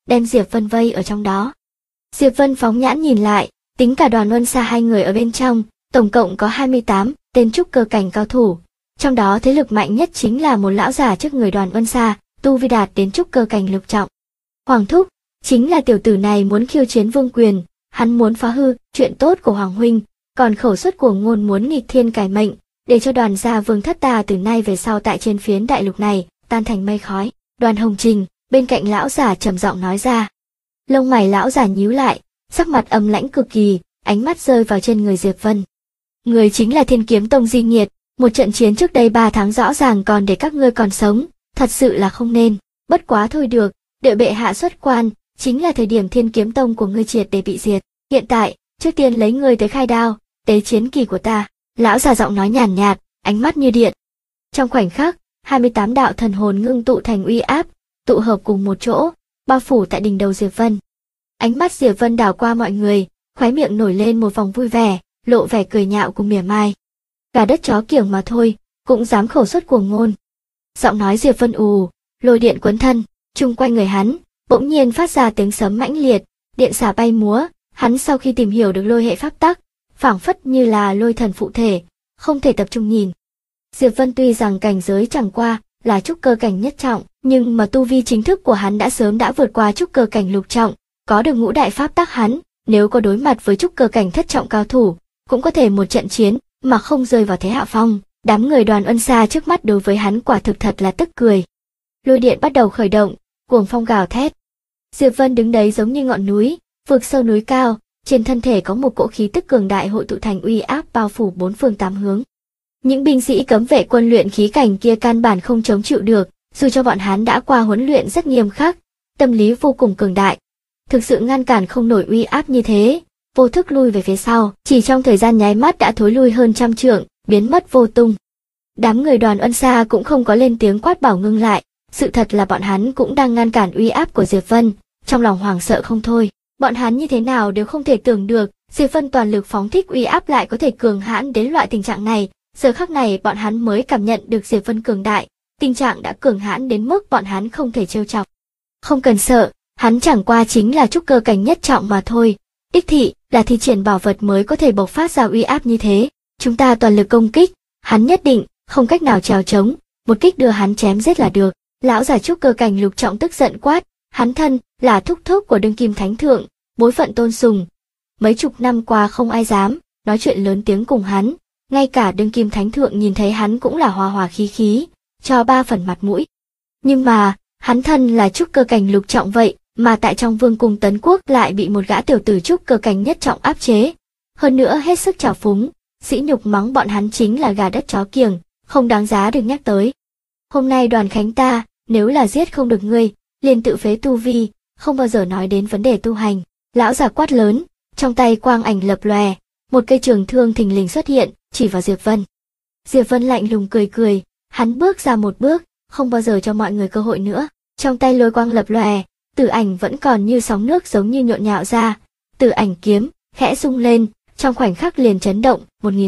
đem Diệp Vân vây ở trong đó. Diệp Vân phóng nhãn nhìn lại, tính cả đoàn Luân Xa hai người ở bên trong, tổng cộng có 28 tên trúc cơ cảnh cao thủ. Trong đó thế lực mạnh nhất chính là một lão già trước người đoàn Luân Xa, tu vi đạt đến trúc cơ cảnh lục trọng. Hoàng thúc, chính là tiểu tử này muốn khiêu chiến vương quyền, hắn muốn phá hư chuyện tốt của Hoàng huynh, còn khẩu suất của ngôn muốn nghịch thiên cải mệnh, để cho đoàn gia vương thất ta từ nay về sau tại trên phiến đại lục này tan thành mây khói. Đoàn Hồng Trình bên cạnh lão già trầm giọng nói ra. Lông mày lão già nhíu lại, sắc mặt âm lãnh cực kỳ, ánh mắt rơi vào trên người Diệp Vân. Người chính là Thiên Kiếm Tông Di Nghiệt, một trận chiến trước đây 3 tháng rõ ràng còn để các ngươi còn sống, thật sự là không nên. Bất quá thôi được, đợi bệ hạ xuất quan, chính là thời điểm Thiên Kiếm Tông của ngươi triệt để bị diệt. Hiện tại, trước tiên lấy ngươi tới khai đao, tế chiến kỳ của ta. Lão già giọng nói nhàn nhạt, ánh mắt như điện. Trong khoảnh khắc, 28 đạo thần hồn ngưng tụ thành uy áp, tụ hợp cùng một chỗ, bao phủ tại đỉnh đầu Diệp Vân. Ánh mắt Diệp Vân đảo qua mọi người, khóe miệng nổi lên một vòng vui vẻ, lộ vẻ cười nhạo cùng mỉa mai. Gà đất chó kiểng mà thôi, cũng dám khẩu suất cuồng ngôn. Giọng nói Diệp Vân lôi điện quấn thân, chung quanh người hắn, bỗng nhiên phát ra tiếng sấm mãnh liệt, điện xả bay múa. Hắn sau khi tìm hiểu được lôi hệ pháp tắc, phảng phất như là lôi thần phụ thể, không thể tập trung nhìn. Diệp Vân tuy rằng cảnh giới chẳng qua là trúc cơ cảnh nhất trọng, nhưng mà tu vi chính thức của hắn đã sớm đã vượt qua trúc cơ cảnh lục trọng, có được ngũ đại pháp tắc hắn, nếu có đối mặt với trúc cơ cảnh thất trọng cao thủ, cũng có thể một trận chiến mà không rơi vào thế hạ phong. Đám người đoàn Ân Sa trước mắt đối với hắn quả thực thật là tức cười. Lôi điện bắt đầu khởi động, cuồng phong gào thét. Diệp Vân đứng đấy giống như ngọn núi, vực sâu núi cao, trên thân thể có một cỗ khí tức cường đại hội tụ thành uy áp bao phủ bốn phương tám hướng. Những binh sĩ cấm vệ quân luyện khí cảnh kia căn bản không chống chịu được, dù cho bọn hắn đã qua huấn luyện rất nghiêm khắc, tâm lý vô cùng cường đại, thực sự ngăn cản không nổi uy áp như thế, vô thức lui về phía sau, chỉ trong thời gian nháy mắt đã thối lui hơn trăm trượng, biến mất vô tung. Đám người đoàn Ân Sa cũng không có lên tiếng quát bảo ngưng lại, sự thật là bọn hắn cũng đang ngăn cản uy áp của Diệp Vân, trong lòng hoảng sợ không thôi. Bọn hắn như thế nào đều không thể tưởng được, Diệp Vân toàn lực phóng thích uy áp lại có thể cường hãn đến loại tình trạng này. Giờ khắc này bọn hắn mới cảm nhận được Diệp Vân cường đại, tình trạng đã cường hãn đến mức bọn hắn không thể trêu chọc. Không cần sợ, hắn chẳng qua chính là trúc cơ cảnh nhất trọng mà thôi. Đích thị là thi triển bảo vật mới có thể bộc phát ra uy áp như thế. Chúng ta toàn lực công kích, hắn nhất định không cách nào trèo trống, một kích đưa hắn chém giết là được. Lão già trúc cơ cảnh lục trọng tức giận quát, hắn thân là thúc thúc của đương kim thánh thượng, bối phận tôn sùng. Mấy chục năm qua không ai dám nói chuyện lớn tiếng cùng hắn, ngay cả đương kim thánh thượng nhìn thấy hắn cũng là hòa hòa khí khí, cho 3 phần mặt mũi. Nhưng mà, hắn thân là trúc cơ cảnh lục trọng vậy, mà tại trong vương cung Tấn Quốc lại bị một gã tiểu tử trúc cơ cảnh nhất trọng áp chế. Hơn nữa hết sức trào phúng, sỉ nhục mắng bọn hắn chính là gà đất chó kiểng, không đáng giá được nhắc tới. Hôm nay Đoàn Khánh ta, nếu là giết không được ngươi, liền tự phế tu vi, không bao giờ nói đến vấn đề tu hành. Lão già quát lớn, trong tay quang ảnh lập lòe, một cây trường thương thình lình xuất hiện, chỉ vào Diệp Vân. Diệp Vân lạnh lùng cười cười, hắn bước ra một bước, không bao giờ cho mọi người cơ hội nữa. Trong tay lôi quang lập lòe, tử ảnh vẫn còn như sóng nước giống như nhộn nhạo ra. Tử ảnh kiếm khẽ rung lên, trong khoảnh khắc liền chấn động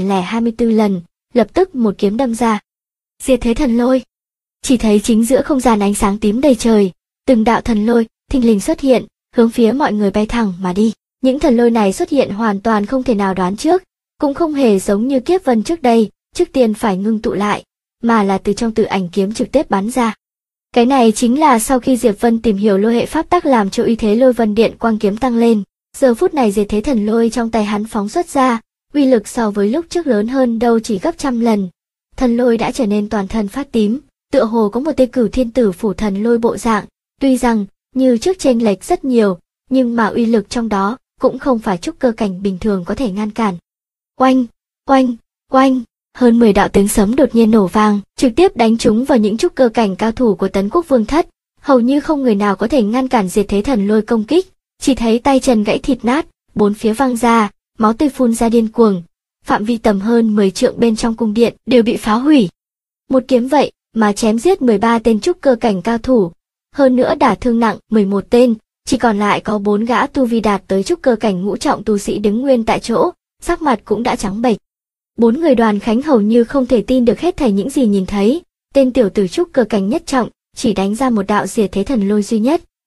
1024 lần, lập tức một kiếm đâm ra. Diệt thế thần lôi. Chỉ thấy chính giữa không gian ánh sáng tím đầy trời, từng đạo thần lôi thình lình xuất hiện, hướng phía mọi người bay thẳng mà đi. Những thần lôi này xuất hiện hoàn toàn không thể nào đoán trước, cũng không hề giống như kiếp vân trước đây, trước tiên phải ngưng tụ lại, mà là từ trong tử ảnh kiếm trực tiếp bắn ra. Cái này chính là sau khi Diệp Vân tìm hiểu lôi hệ pháp tắc làm cho uy thế lôi vân điện quang kiếm tăng lên. Giờ phút này diệt thế thần lôi trong tay hắn phóng xuất ra, uy lực so với lúc trước lớn hơn đâu chỉ gấp trăm lần. Thần lôi đã trở nên toàn thân phát tím, tựa hồ có một Tây Cửu Thiên Tử phủ thần lôi bộ dạng, tuy rằng như trước chênh lệch rất nhiều, nhưng mà uy lực trong đó cũng không phải trúc cơ cảnh bình thường có thể ngăn cản. Oanh, oanh, oanh, hơn 10 đạo tiếng sấm đột nhiên nổ vang, trực tiếp đánh trúng vào những trúc cơ cảnh cao thủ của Tấn Quốc Vương thất, hầu như không người nào có thể ngăn cản diệt thế thần lôi công kích, chỉ thấy tay chân gãy thịt nát, bốn phía văng ra, máu tươi phun ra điên cuồng, phạm vi tầm hơn 10 trượng bên trong cung điện đều bị phá hủy. Một kiếm vậy mà chém giết 13 tên trúc cơ cảnh cao thủ, hơn nữa đả thương nặng 11 tên, chỉ còn lại có 4 gã tu vi đạt tới trúc cơ cảnh ngũ trọng tu sĩ đứng nguyên tại chỗ, sắc mặt cũng đã trắng bệch. 4 người Đoàn Khánh hầu như không thể tin được hết thảy những gì nhìn thấy, tên tiểu tử trúc cơ cảnh nhất trọng chỉ đánh ra một đạo diệt thế thần lôi duy nhất,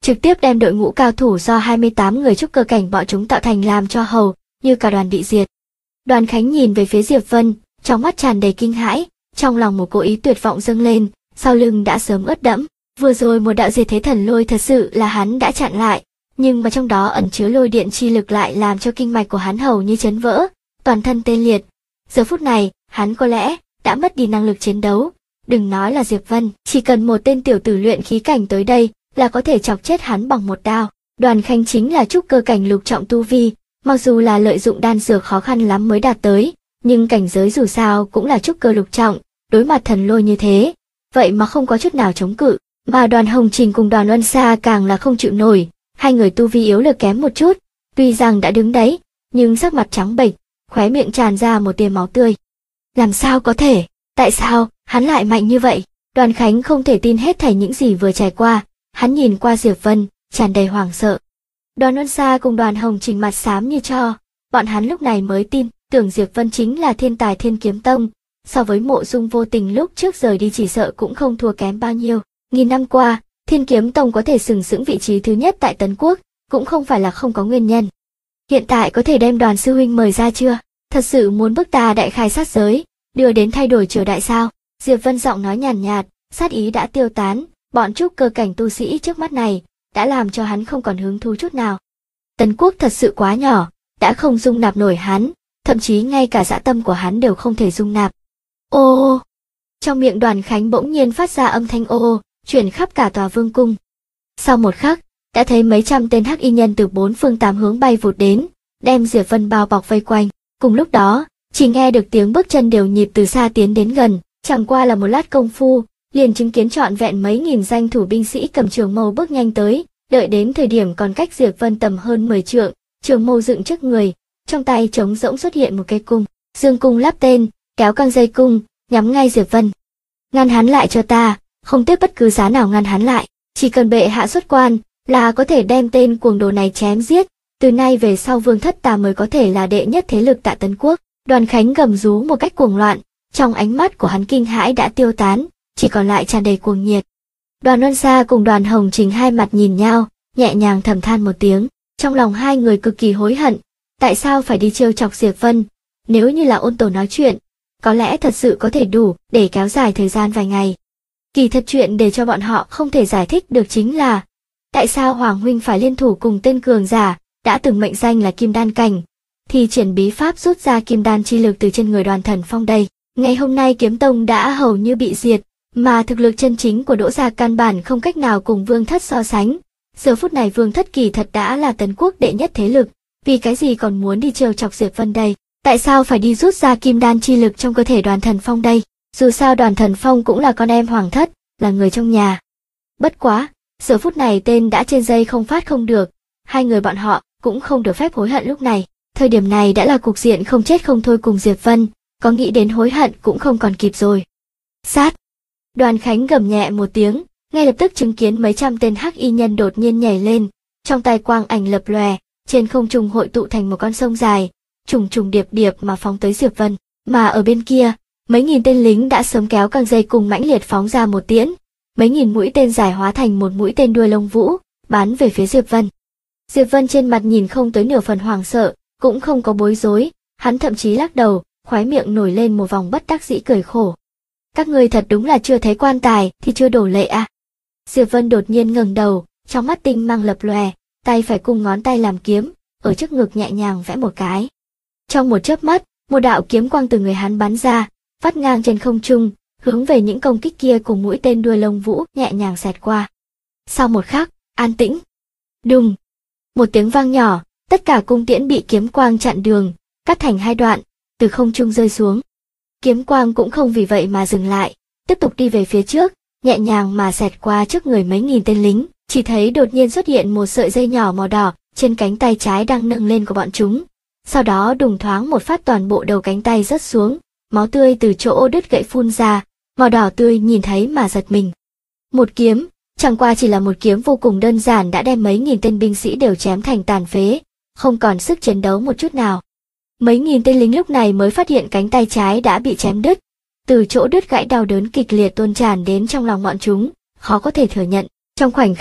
trực tiếp đem đội ngũ cao thủ do 28 người trúc cơ cảnh bọn chúng tạo thành làm cho hầu như cả đoàn bị diệt. Đoàn Khánh nhìn về phía Diệp Vân, trong mắt tràn đầy kinh hãi, trong lòng một cố ý tuyệt vọng dâng lên, sau lưng đã sớm ướt đẫm. Vừa rồi một đạo diệt thế thần lôi thật sự là hắn đã chặn lại, nhưng mà trong đó ẩn chứa lôi điện chi lực lại làm cho kinh mạch của hắn hầu như chấn vỡ, toàn thân tê liệt. Giờ phút này, hắn có lẽ đã mất đi năng lực chiến đấu. Đừng nói là Diệp Vân, chỉ cần một tên tiểu tử luyện khí cảnh tới đây là có thể chọc chết hắn bằng một đao. Đoàn Khánh chính là trúc cơ cảnh lục trọng tu vi, mặc dù là lợi dụng đan dược khó khăn lắm mới đạt tới, nhưng cảnh giới dù sao cũng là trúc cơ lục trọng, đối mặt thần lôi như thế, vậy mà không có chút nào chống cự. Mà Đoàn Hồng Trình cùng Đoàn Luân Sa càng là không chịu nổi, hai người tu vi yếu lực kém một chút, tuy rằng đã đứng đấy, nhưng sắc mặt trắng bệch, khóe miệng tràn ra một tia máu tươi. Làm sao có thể? Tại sao hắn lại mạnh như vậy? Đoàn Khánh không thể tin hết thảy những gì vừa trải qua, hắn nhìn qua Diệp Vân, tràn đầy hoảng sợ. Đoàn Luân Sa cùng Đoàn Hồng Trình mặt xám như tro, bọn hắn lúc này mới tin, tưởng Diệp Vân chính là thiên tài Thiên Kiếm Tông, so với Mộ Dung Vô Tình lúc trước rời đi chỉ sợ cũng không thua kém bao nhiêu. Nghìn năm qua, Thiên Kiếm Tông có thể sừng sững vị trí thứ nhất tại Tấn Quốc, cũng không phải là không có nguyên nhân. Hiện tại có thể đem Đoàn sư huynh mời ra chưa? Thật sự muốn bức ta đại khai sát giới, đưa đến thay đổi triều đại sao? Diệp Vân giọng nói nhàn nhạt, sát ý đã tiêu tán, bọn trúc cơ cảnh tu sĩ trước mắt này đã làm cho hắn không còn hứng thú chút nào. Tấn Quốc thật sự quá nhỏ, đã không dung nạp nổi hắn, thậm chí ngay cả dã tâm của hắn đều không thể dung nạp. Ô! Trong miệng Đoàn Khánh bỗng nhiên phát ra âm thanh ô, chuyển khắp cả tòa vương cung. Sau một khắc, đã thấy mấy trăm tên hắc y nhân từ bốn phương tám hướng bay vụt đến, đem Diệp Vân bao bọc vây quanh. Cùng lúc đó, chỉ nghe được tiếng bước chân đều nhịp từ xa tiến đến gần, chẳng qua là một lát công phu, liền chứng kiến trọn vẹn mấy nghìn danh thủ binh sĩ cầm trường mâu bước nhanh tới, đợi đến thời điểm còn cách Diệp Vân tầm hơn 10 trượng, trường mâu dựng trước người, trong tay trống rỗng xuất hiện một cây cung, dương cung lắp tên, kéo căng dây cung, nhắm ngay Diệp Vân. Ngăn hắn lại cho ta, không tiếc bất cứ giá nào ngăn hắn lại, chỉ cần bệ hạ xuất quan là có thể đem tên cuồng đồ này chém giết, từ nay về sau Vương thất ta mới có thể là đệ nhất thế lực tại Tấn Quốc. Đoàn Khánh gầm rú một cách cuồng loạn, trong ánh mắt của hắn kinh hãi đã tiêu tán, chỉ còn lại tràn đầy cuồng nhiệt. Đoàn Luân Sa cùng Đoàn Hồng Trình hai mặt nhìn nhau, nhẹ nhàng thầm than một tiếng, trong lòng hai người cực kỳ hối hận, tại sao phải đi trêu chọc Diệp Vân, nếu như là ôn tổ nói chuyện, có lẽ thật sự có thể đủ để kéo dài thời gian vài ngày. Kỳ thật chuyện để cho bọn họ không thể giải thích được chính là, tại sao Hoàng huynh phải liên thủ cùng tên cường giả đã từng mệnh danh là Kim Đan cảnh, thì triển bí pháp rút ra kim đan chi lực từ trên người Đoàn Thần Phong đây. Ngày hôm nay Kiếm Tông đã hầu như bị diệt, mà thực lực chân chính của Đỗ gia căn bản không cách nào cùng Vương thất so sánh. Giờ phút này Vương thất kỳ thật đã là Tấn Quốc đệ nhất thế lực, vì cái gì còn muốn đi trêu chọc Diệp Vân đây? Tại sao phải đi rút ra kim đan chi lực trong cơ thể Đoàn Thần Phong đây? Dù sao Đoàn Thần Phong cũng là con em hoàng thất, là người trong nhà. Bất quá, giờ phút này tên đã trên dây không phát không được, hai người bọn họ cũng không được phép hối hận lúc này. Thời điểm này đã là cục diện không chết không thôi cùng Diệp Vân, có nghĩ đến hối hận cũng không còn kịp rồi. Sát! Đoàn Khánh gầm nhẹ một tiếng, ngay lập tức chứng kiến mấy trăm tên hắc y nhân đột nhiên nhảy lên, trong tay quang ảnh lập lòe, trên không trung hội tụ thành một con sông dài, trùng trùng điệp điệp mà phóng tới Diệp Vân. Mà ở bên kia, mấy nghìn tên lính đã sớm kéo căng dây cùng mãnh liệt phóng ra một tiễn, mấy nghìn mũi tên dài hóa thành một mũi tên đuôi lông vũ, bắn về phía Diệp Vân. Diệp Vân trên mặt nhìn không tới nửa phần hoảng sợ, cũng không có bối rối, hắn thậm chí lắc đầu, khóe miệng nổi lên một vòng bất đắc dĩ cười khổ. Các ngươi thật đúng là chưa thấy quan tài thì chưa đổ lệ à? Diệp Vân đột nhiên ngẩng đầu, trong mắt tinh mang lập lòe, tay phải cùng ngón tay làm kiếm, ở trước ngực nhẹ nhàng vẽ một cái. Trong một chớp mắt, một đạo kiếm quang từ người hắn bắn ra, vắt ngang trên không trung, hướng về những công kích kia cùng mũi tên đuôi lông vũ nhẹ nhàng xẹt qua. Sau một khắc, an tĩnh. Đùng! Một tiếng vang nhỏ, tất cả cung tiễn bị kiếm quang chặn đường, cắt thành hai đoạn, từ không trung rơi xuống. Kiếm quang cũng không vì vậy mà dừng lại, tiếp tục đi về phía trước, nhẹ nhàng mà xẹt qua trước người mấy nghìn tên lính, chỉ thấy đột nhiên xuất hiện một sợi dây nhỏ màu đỏ trên cánh tay trái đang nâng lên của bọn chúng. Sau đó đùng thoáng một phát toàn bộ đầu cánh tay rớt xuống, máu tươi từ chỗ đứt gãy phun ra, màu đỏ tươi nhìn thấy mà giật mình. Một kiếm, chẳng qua chỉ là một kiếm vô cùng đơn giản đã đem mấy nghìn tên binh sĩ đều chém thành tàn phế, không còn sức chiến đấu một chút nào. Mấy nghìn tên lính lúc này mới phát hiện cánh tay trái đã bị chém đứt, từ chỗ đứt gãy đau đớn kịch liệt tuôn tràn đến trong lòng bọn chúng, khó có thể thừa nhận. Trong khoảnh khắc,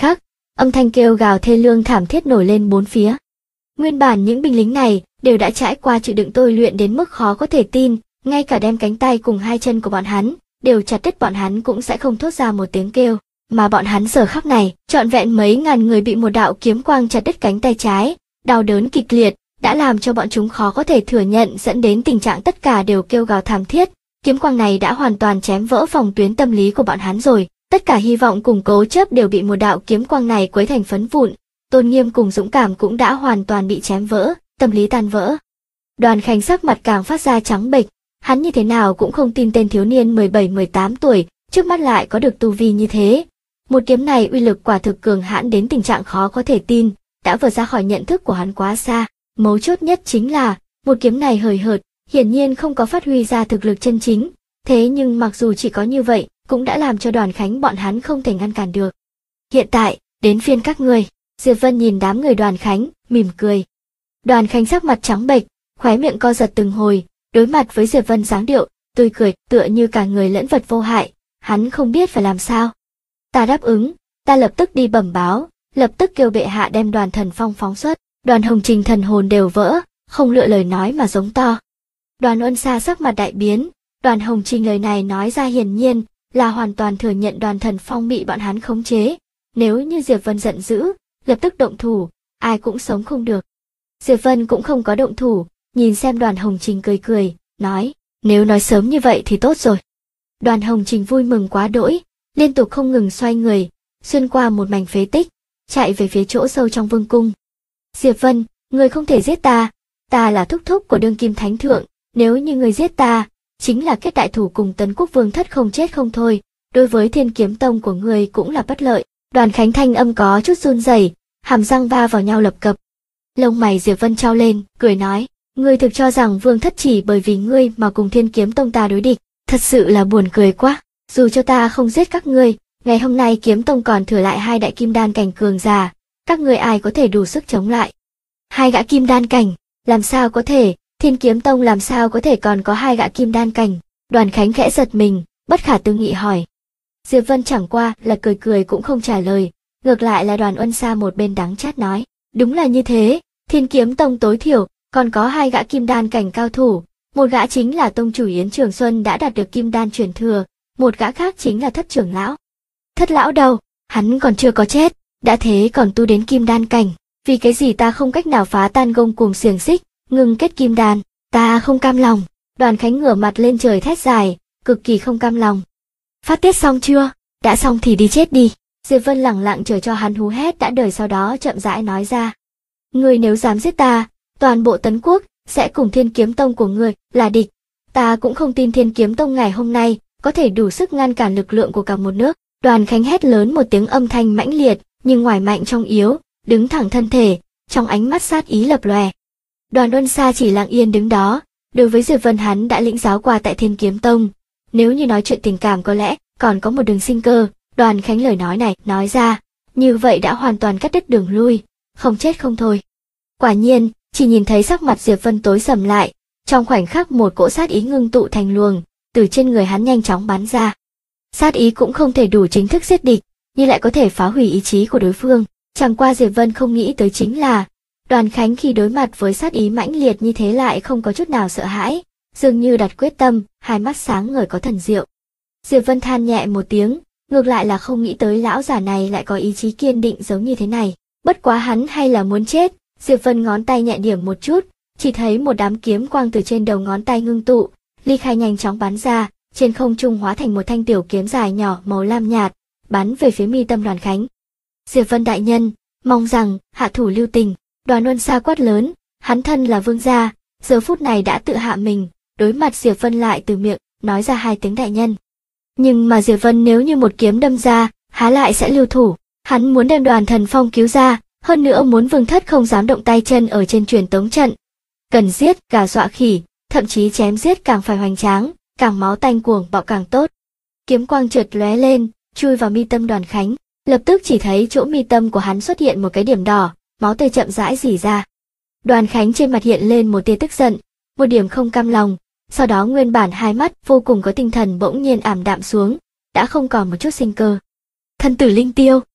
âm thanh kêu gào thê lương thảm thiết nổi lên bốn phía. Nguyên bản những binh lính này đều đã trải qua chịu đựng tôi luyện đến mức khó có thể tin, ngay cả đem cánh tay cùng hai chân của bọn hắn đều chặt đứt bọn hắn cũng sẽ không thốt ra một tiếng kêu, mà bọn hắn giờ khắc này, trọn vẹn mấy ngàn người bị một đạo kiếm quang chặt đứt cánh tay trái, đau đớn kịch liệt đã làm cho bọn chúng khó có thể thừa nhận, dẫn đến tình trạng tất cả đều kêu gào thảm thiết. Kiếm quang này đã hoàn toàn chém vỡ phòng tuyến tâm lý của bọn hắn rồi, tất cả hy vọng cùng cố chấp đều bị một đạo kiếm quang này quấy thành phấn vụn, tôn nghiêm cùng dũng cảm cũng đã hoàn toàn bị chém vỡ, tâm lý tan vỡ. Đoàn Khánh sắc mặt càng phát ra trắng bệch, hắn như thế nào cũng không tin tên thiếu niên 17-18 tuổi, trước mắt lại có được tu vi như thế. Một kiếm này uy lực quả thực cường hãn đến tình trạng khó có thể tin, đã vượt ra khỏi nhận thức của hắn quá xa. Mấu chốt nhất chính là, một kiếm này hời hợt, hiển nhiên không có phát huy ra thực lực chân chính, thế nhưng mặc dù chỉ có như vậy, cũng đã làm cho Đoàn Khánh bọn hắn không thể ngăn cản được. Hiện tại, đến phiên các người. Diệp Vân nhìn đám người Đoàn Khánh, mỉm cười. Đoàn Khánh sắc mặt trắng bệch, khóe miệng co giật từng hồi, đối mặt với Diệp Vân dáng điệu, tươi cười, tựa như cả người lẫn vật vô hại, hắn không biết phải làm sao. Ta đáp ứng, ta lập tức đi bẩm báo, lập tức kêu bệ hạ đem Đoàn Thần Phong phóng xuất. Đoàn Hồng Trình thần hồn đều vỡ, không lựa lời nói mà giống to. Đoàn Uân Sa sắc mặt đại biến, Đoàn Hồng Trình lời này nói ra hiển nhiên là hoàn toàn thừa nhận Đoàn Thần Phong bị bọn hắn khống chế. Nếu như Diệp Vân giận dữ, lập tức động thủ, ai cũng sống không được. Diệp Vân cũng không có động thủ, nhìn xem Đoàn Hồng Trình cười cười, nói, nếu nói sớm như vậy thì tốt rồi. Đoàn Hồng Trình vui mừng quá đỗi, liên tục không ngừng xoay người, xuyên qua một mảnh phế tích, chạy về phía chỗ sâu trong vương cung. Diệp Vân, ngươi không thể giết ta, ta là thúc thúc của đương kim thánh thượng, nếu như ngươi giết ta, chính là kết đại thù cùng Tấn Quốc Vương thất không chết không thôi, đối với Thiên Kiếm Tông của ngươi cũng là bất lợi. Đoàn Khánh thanh âm có chút run rẩy, hàm răng va vào nhau lập cập. Lông mày Diệp Vân trao lên, cười nói, ngươi thực cho rằng Vương thất chỉ bởi vì ngươi mà cùng Thiên Kiếm Tông ta đối địch, thật sự là buồn cười quá. Dù cho ta không giết các ngươi, ngày hôm nay Kiếm Tông còn thừa lại 2 đại kim đan cảnh cường giả, các ngươi ai có thể đủ sức chống lại? 2 gã kim đan cảnh, làm sao có thể? Thiên Kiếm Tông làm sao có thể còn có 2 gã kim đan cảnh? Đoàn Khánh khẽ giật mình, bất khả tư nghị hỏi. Diệp Vân chẳng qua là cười cười cũng không trả lời, ngược lại là Đoàn Uân Sa một bên đắng chát nói, đúng là như thế, Thiên Kiếm Tông tối thiểu còn có 2 gã kim đan cảnh cao thủ, một gã chính là tông chủ Yến Trường Xuân đã đạt được kim đan truyền thừa, một gã khác chính là Thất trưởng lão. Thất lão đâu, hắn còn chưa có chết, đã thế còn tu đến kim đan cảnh, vì cái gì ta không cách nào phá tan gông cùng xiềng xích, ngừng kết kim đan, ta không cam lòng. Đoàn Khánh ngửa mặt lên trời thét dài, cực kỳ không cam lòng. Phát tiết xong chưa? Đã xong thì đi chết đi. Diệp Vân lẳng lặng chờ cho hắn hú hét đã đời, sau đó chậm rãi nói ra. Ngươi nếu dám giết ta, toàn bộ Tấn Quốc sẽ cùng Thiên Kiếm Tông của ngươi là địch. Ta cũng không tin Thiên Kiếm Tông ngày hôm nay có thể đủ sức ngăn cản lực lượng của cả một nước. Đoàn Khánh hét lớn một tiếng, âm thanh mãnh liệt, nhưng ngoài mạnh trong yếu, đứng thẳng thân thể, trong ánh mắt sát ý lập lòe. Đoàn Uân Sa chỉ lặng yên đứng đó, đối với Diệp Vân hắn đã lĩnh giáo qua tại Thiên Kiếm Tông. Nếu như nói chuyện tình cảm có lẽ còn có một đường sinh cơ, Đoàn Khánh lời nói này nói ra, như vậy đã hoàn toàn cắt đứt đường lui, không chết không thôi. Quả nhiên, chỉ nhìn thấy sắc mặt Diệp Vân tối sầm lại, trong khoảnh khắc một cỗ sát ý ngưng tụ thành luồng, từ trên người hắn nhanh chóng bắn ra. Sát ý cũng không thể đủ chính thức giết địch, nhưng lại có thể phá hủy ý chí của đối phương. Chẳng qua Diệp Vân không nghĩ tới chính là, Đoàn Khánh khi đối mặt với sát ý mãnh liệt như thế lại không có chút nào sợ hãi, dường như đặt quyết tâm, hai mắt sáng ngời có thần diệu. Diệp Vân than nhẹ một tiếng, ngược lại là không nghĩ tới lão giả này lại có ý chí kiên định giống như thế này. Bất quá hắn hay là muốn chết. Diệp Vân ngón tay nhẹ điểm một chút, chỉ thấy một đám kiếm quang từ trên đầu ngón tay ngưng tụ, ly khai nhanh chóng bắn ra, trên không trung hóa thành một thanh tiểu kiếm dài nhỏ màu lam nhạt, bắn về phía mi tâm Đoàn Khánh. Diệp Vân đại nhân, mong rằng hạ thủ lưu tình. Đoàn Uân Sa quát lớn, hắn thân là vương gia, giờ phút này đã tự hạ mình, đối mặt Diệp Vân lại từ miệng nói ra 2 tiếng đại nhân. Nhưng mà Diệp Vân nếu như một kiếm đâm ra, há lại sẽ lưu thủ, hắn muốn đem Đoàn Thần Phong cứu ra, hơn nữa muốn Vương thất không dám động tay chân ở trên truyền tống trận. Cần giết gà dọa khỉ, thậm chí chém giết càng phải hoành tráng, càng máu tanh cuồng bạo càng tốt. Kiếm quang chợt lóe lên, chui vào mi tâm Đoàn Khánh, lập tức chỉ thấy chỗ mi tâm của hắn xuất hiện một cái điểm đỏ, máu tươi chậm rãi rỉ ra. Đoàn Khánh trên mặt hiện lên một tia tức giận, một điểm không cam lòng, sau đó nguyên bản hai mắt vô cùng có tinh thần bỗng nhiên ảm đạm xuống, đã không còn một chút sinh cơ. Thân tử linh tiêu.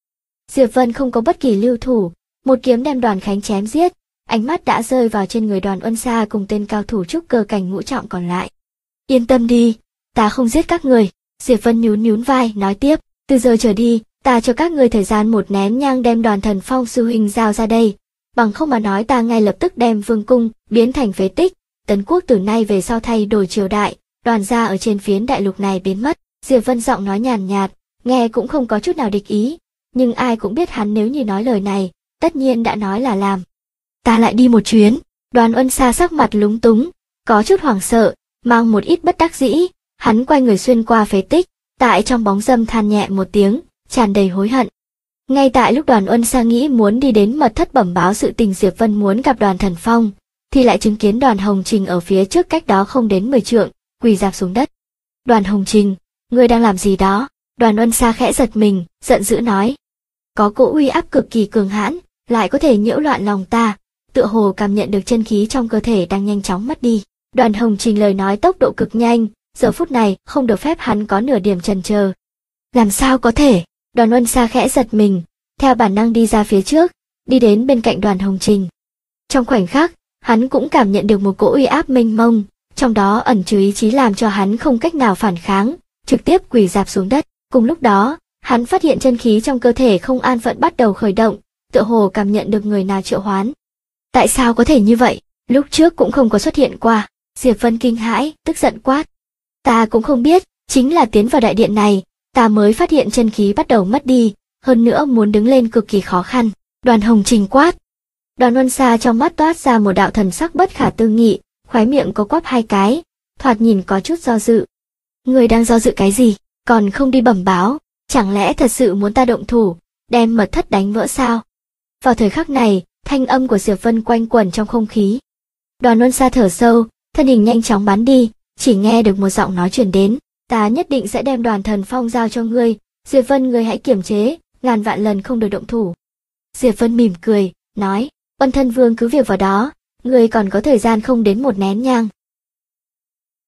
Diệp Vân không có bất kỳ lưu thủ, một kiếm đem Đoàn Khánh chém giết, ánh mắt đã rơi vào trên người Đoàn Uân Sa cùng tên cao thủ trúc cơ cảnh ngũ trọng còn lại. Yên tâm đi, ta không giết các người. Diệp Vân nhún nhún vai, nói tiếp, từ giờ trở đi, ta cho các người thời gian 1 nén nhang đem Đoàn Thần Phong sư huynh giao ra đây, bằng không mà nói ta ngay lập tức đem vương cung biến thành phế tích. Tấn quốc từ nay về sau thay đổi triều đại, Đoàn gia ở trên phiến đại lục này biến mất. Diệp Vân giọng nói nhàn nhạt, nghe cũng không có chút nào địch ý, nhưng ai cũng biết hắn nếu như nói lời này, tất nhiên đã nói là làm. Ta lại đi một chuyến. Đoàn Uân Sa sắc mặt lúng túng, có chút hoảng sợ, mang một ít bất đắc dĩ, hắn quay người xuyên qua phế tích, tại trong bóng râm than nhẹ một tiếng, tràn đầy hối hận. Ngay tại lúc Đoàn Uân Sa nghĩ muốn đi đến mật thất bẩm báo sự tình Diệp Vân muốn gặp Đoàn Thần Phong, thì lại chứng kiến Đoàn Hồng Trình ở phía trước cách đó không đến 10 trượng, quỳ rạp xuống đất. Đoàn Hồng Trình, ngươi đang làm gì đó? Đoàn Uân Sa khẽ giật mình, giận dữ nói. Có cỗ uy áp cực kỳ cường hãn, lại có thể nhiễu loạn lòng ta, tựa hồ cảm nhận được chân khí trong cơ thể đang nhanh chóng mất đi. Đoàn Hồng Trình lời nói tốc độ cực nhanh, giờ phút này không được phép hắn có nửa điểm chần chờ. Làm sao có thể? Đoàn Uân Sa khẽ giật mình, theo bản năng đi ra phía trước, đi đến bên cạnh Đoàn Hồng Trình. Trong khoảnh khắc, hắn cũng cảm nhận được một cỗ uy áp mênh mông, trong đó ẩn chứa ý chí làm cho hắn không cách nào phản kháng, trực tiếp quỳ rạp xuống đất. Cùng lúc đó, hắn phát hiện chân khí trong cơ thể không an phận bắt đầu khởi động, tựa hồ cảm nhận được người nào triệu hoán. Tại sao có thể như vậy? Lúc trước cũng không có xuất hiện qua. Diệp Vân kinh hãi, tức giận quát. Ta cũng không biết, chính là tiến vào đại điện này, ta mới phát hiện chân khí bắt đầu mất đi, hơn nữa muốn đứng lên cực kỳ khó khăn. Đoàn Hồng Trình quát. Đoàn Uân Sa trong mắt toát ra một đạo thần sắc bất khả tư nghị, khóe miệng có quắp 2 cái, thoạt nhìn có chút do dự. Người đang do dự cái gì? Còn không đi bẩm báo, chẳng lẽ thật sự muốn ta động thủ, đem mật thất đánh vỡ sao? Vào thời khắc này, thanh âm của Diệp Vân quanh quẩn trong không khí. Đoàn Uân Sa thở sâu, thân hình nhanh chóng bắn đi, chỉ nghe được một giọng nói truyền đến. Ta nhất định sẽ đem Đoàn Thần Phong giao cho ngươi, Diệp Vân ngươi hãy kiềm chế, ngàn vạn lần không được động thủ. Diệp Vân mỉm cười, nói, Ân Thân Vương cứ việc vào đó, ngươi còn có thời gian không đến 1 nén nhang.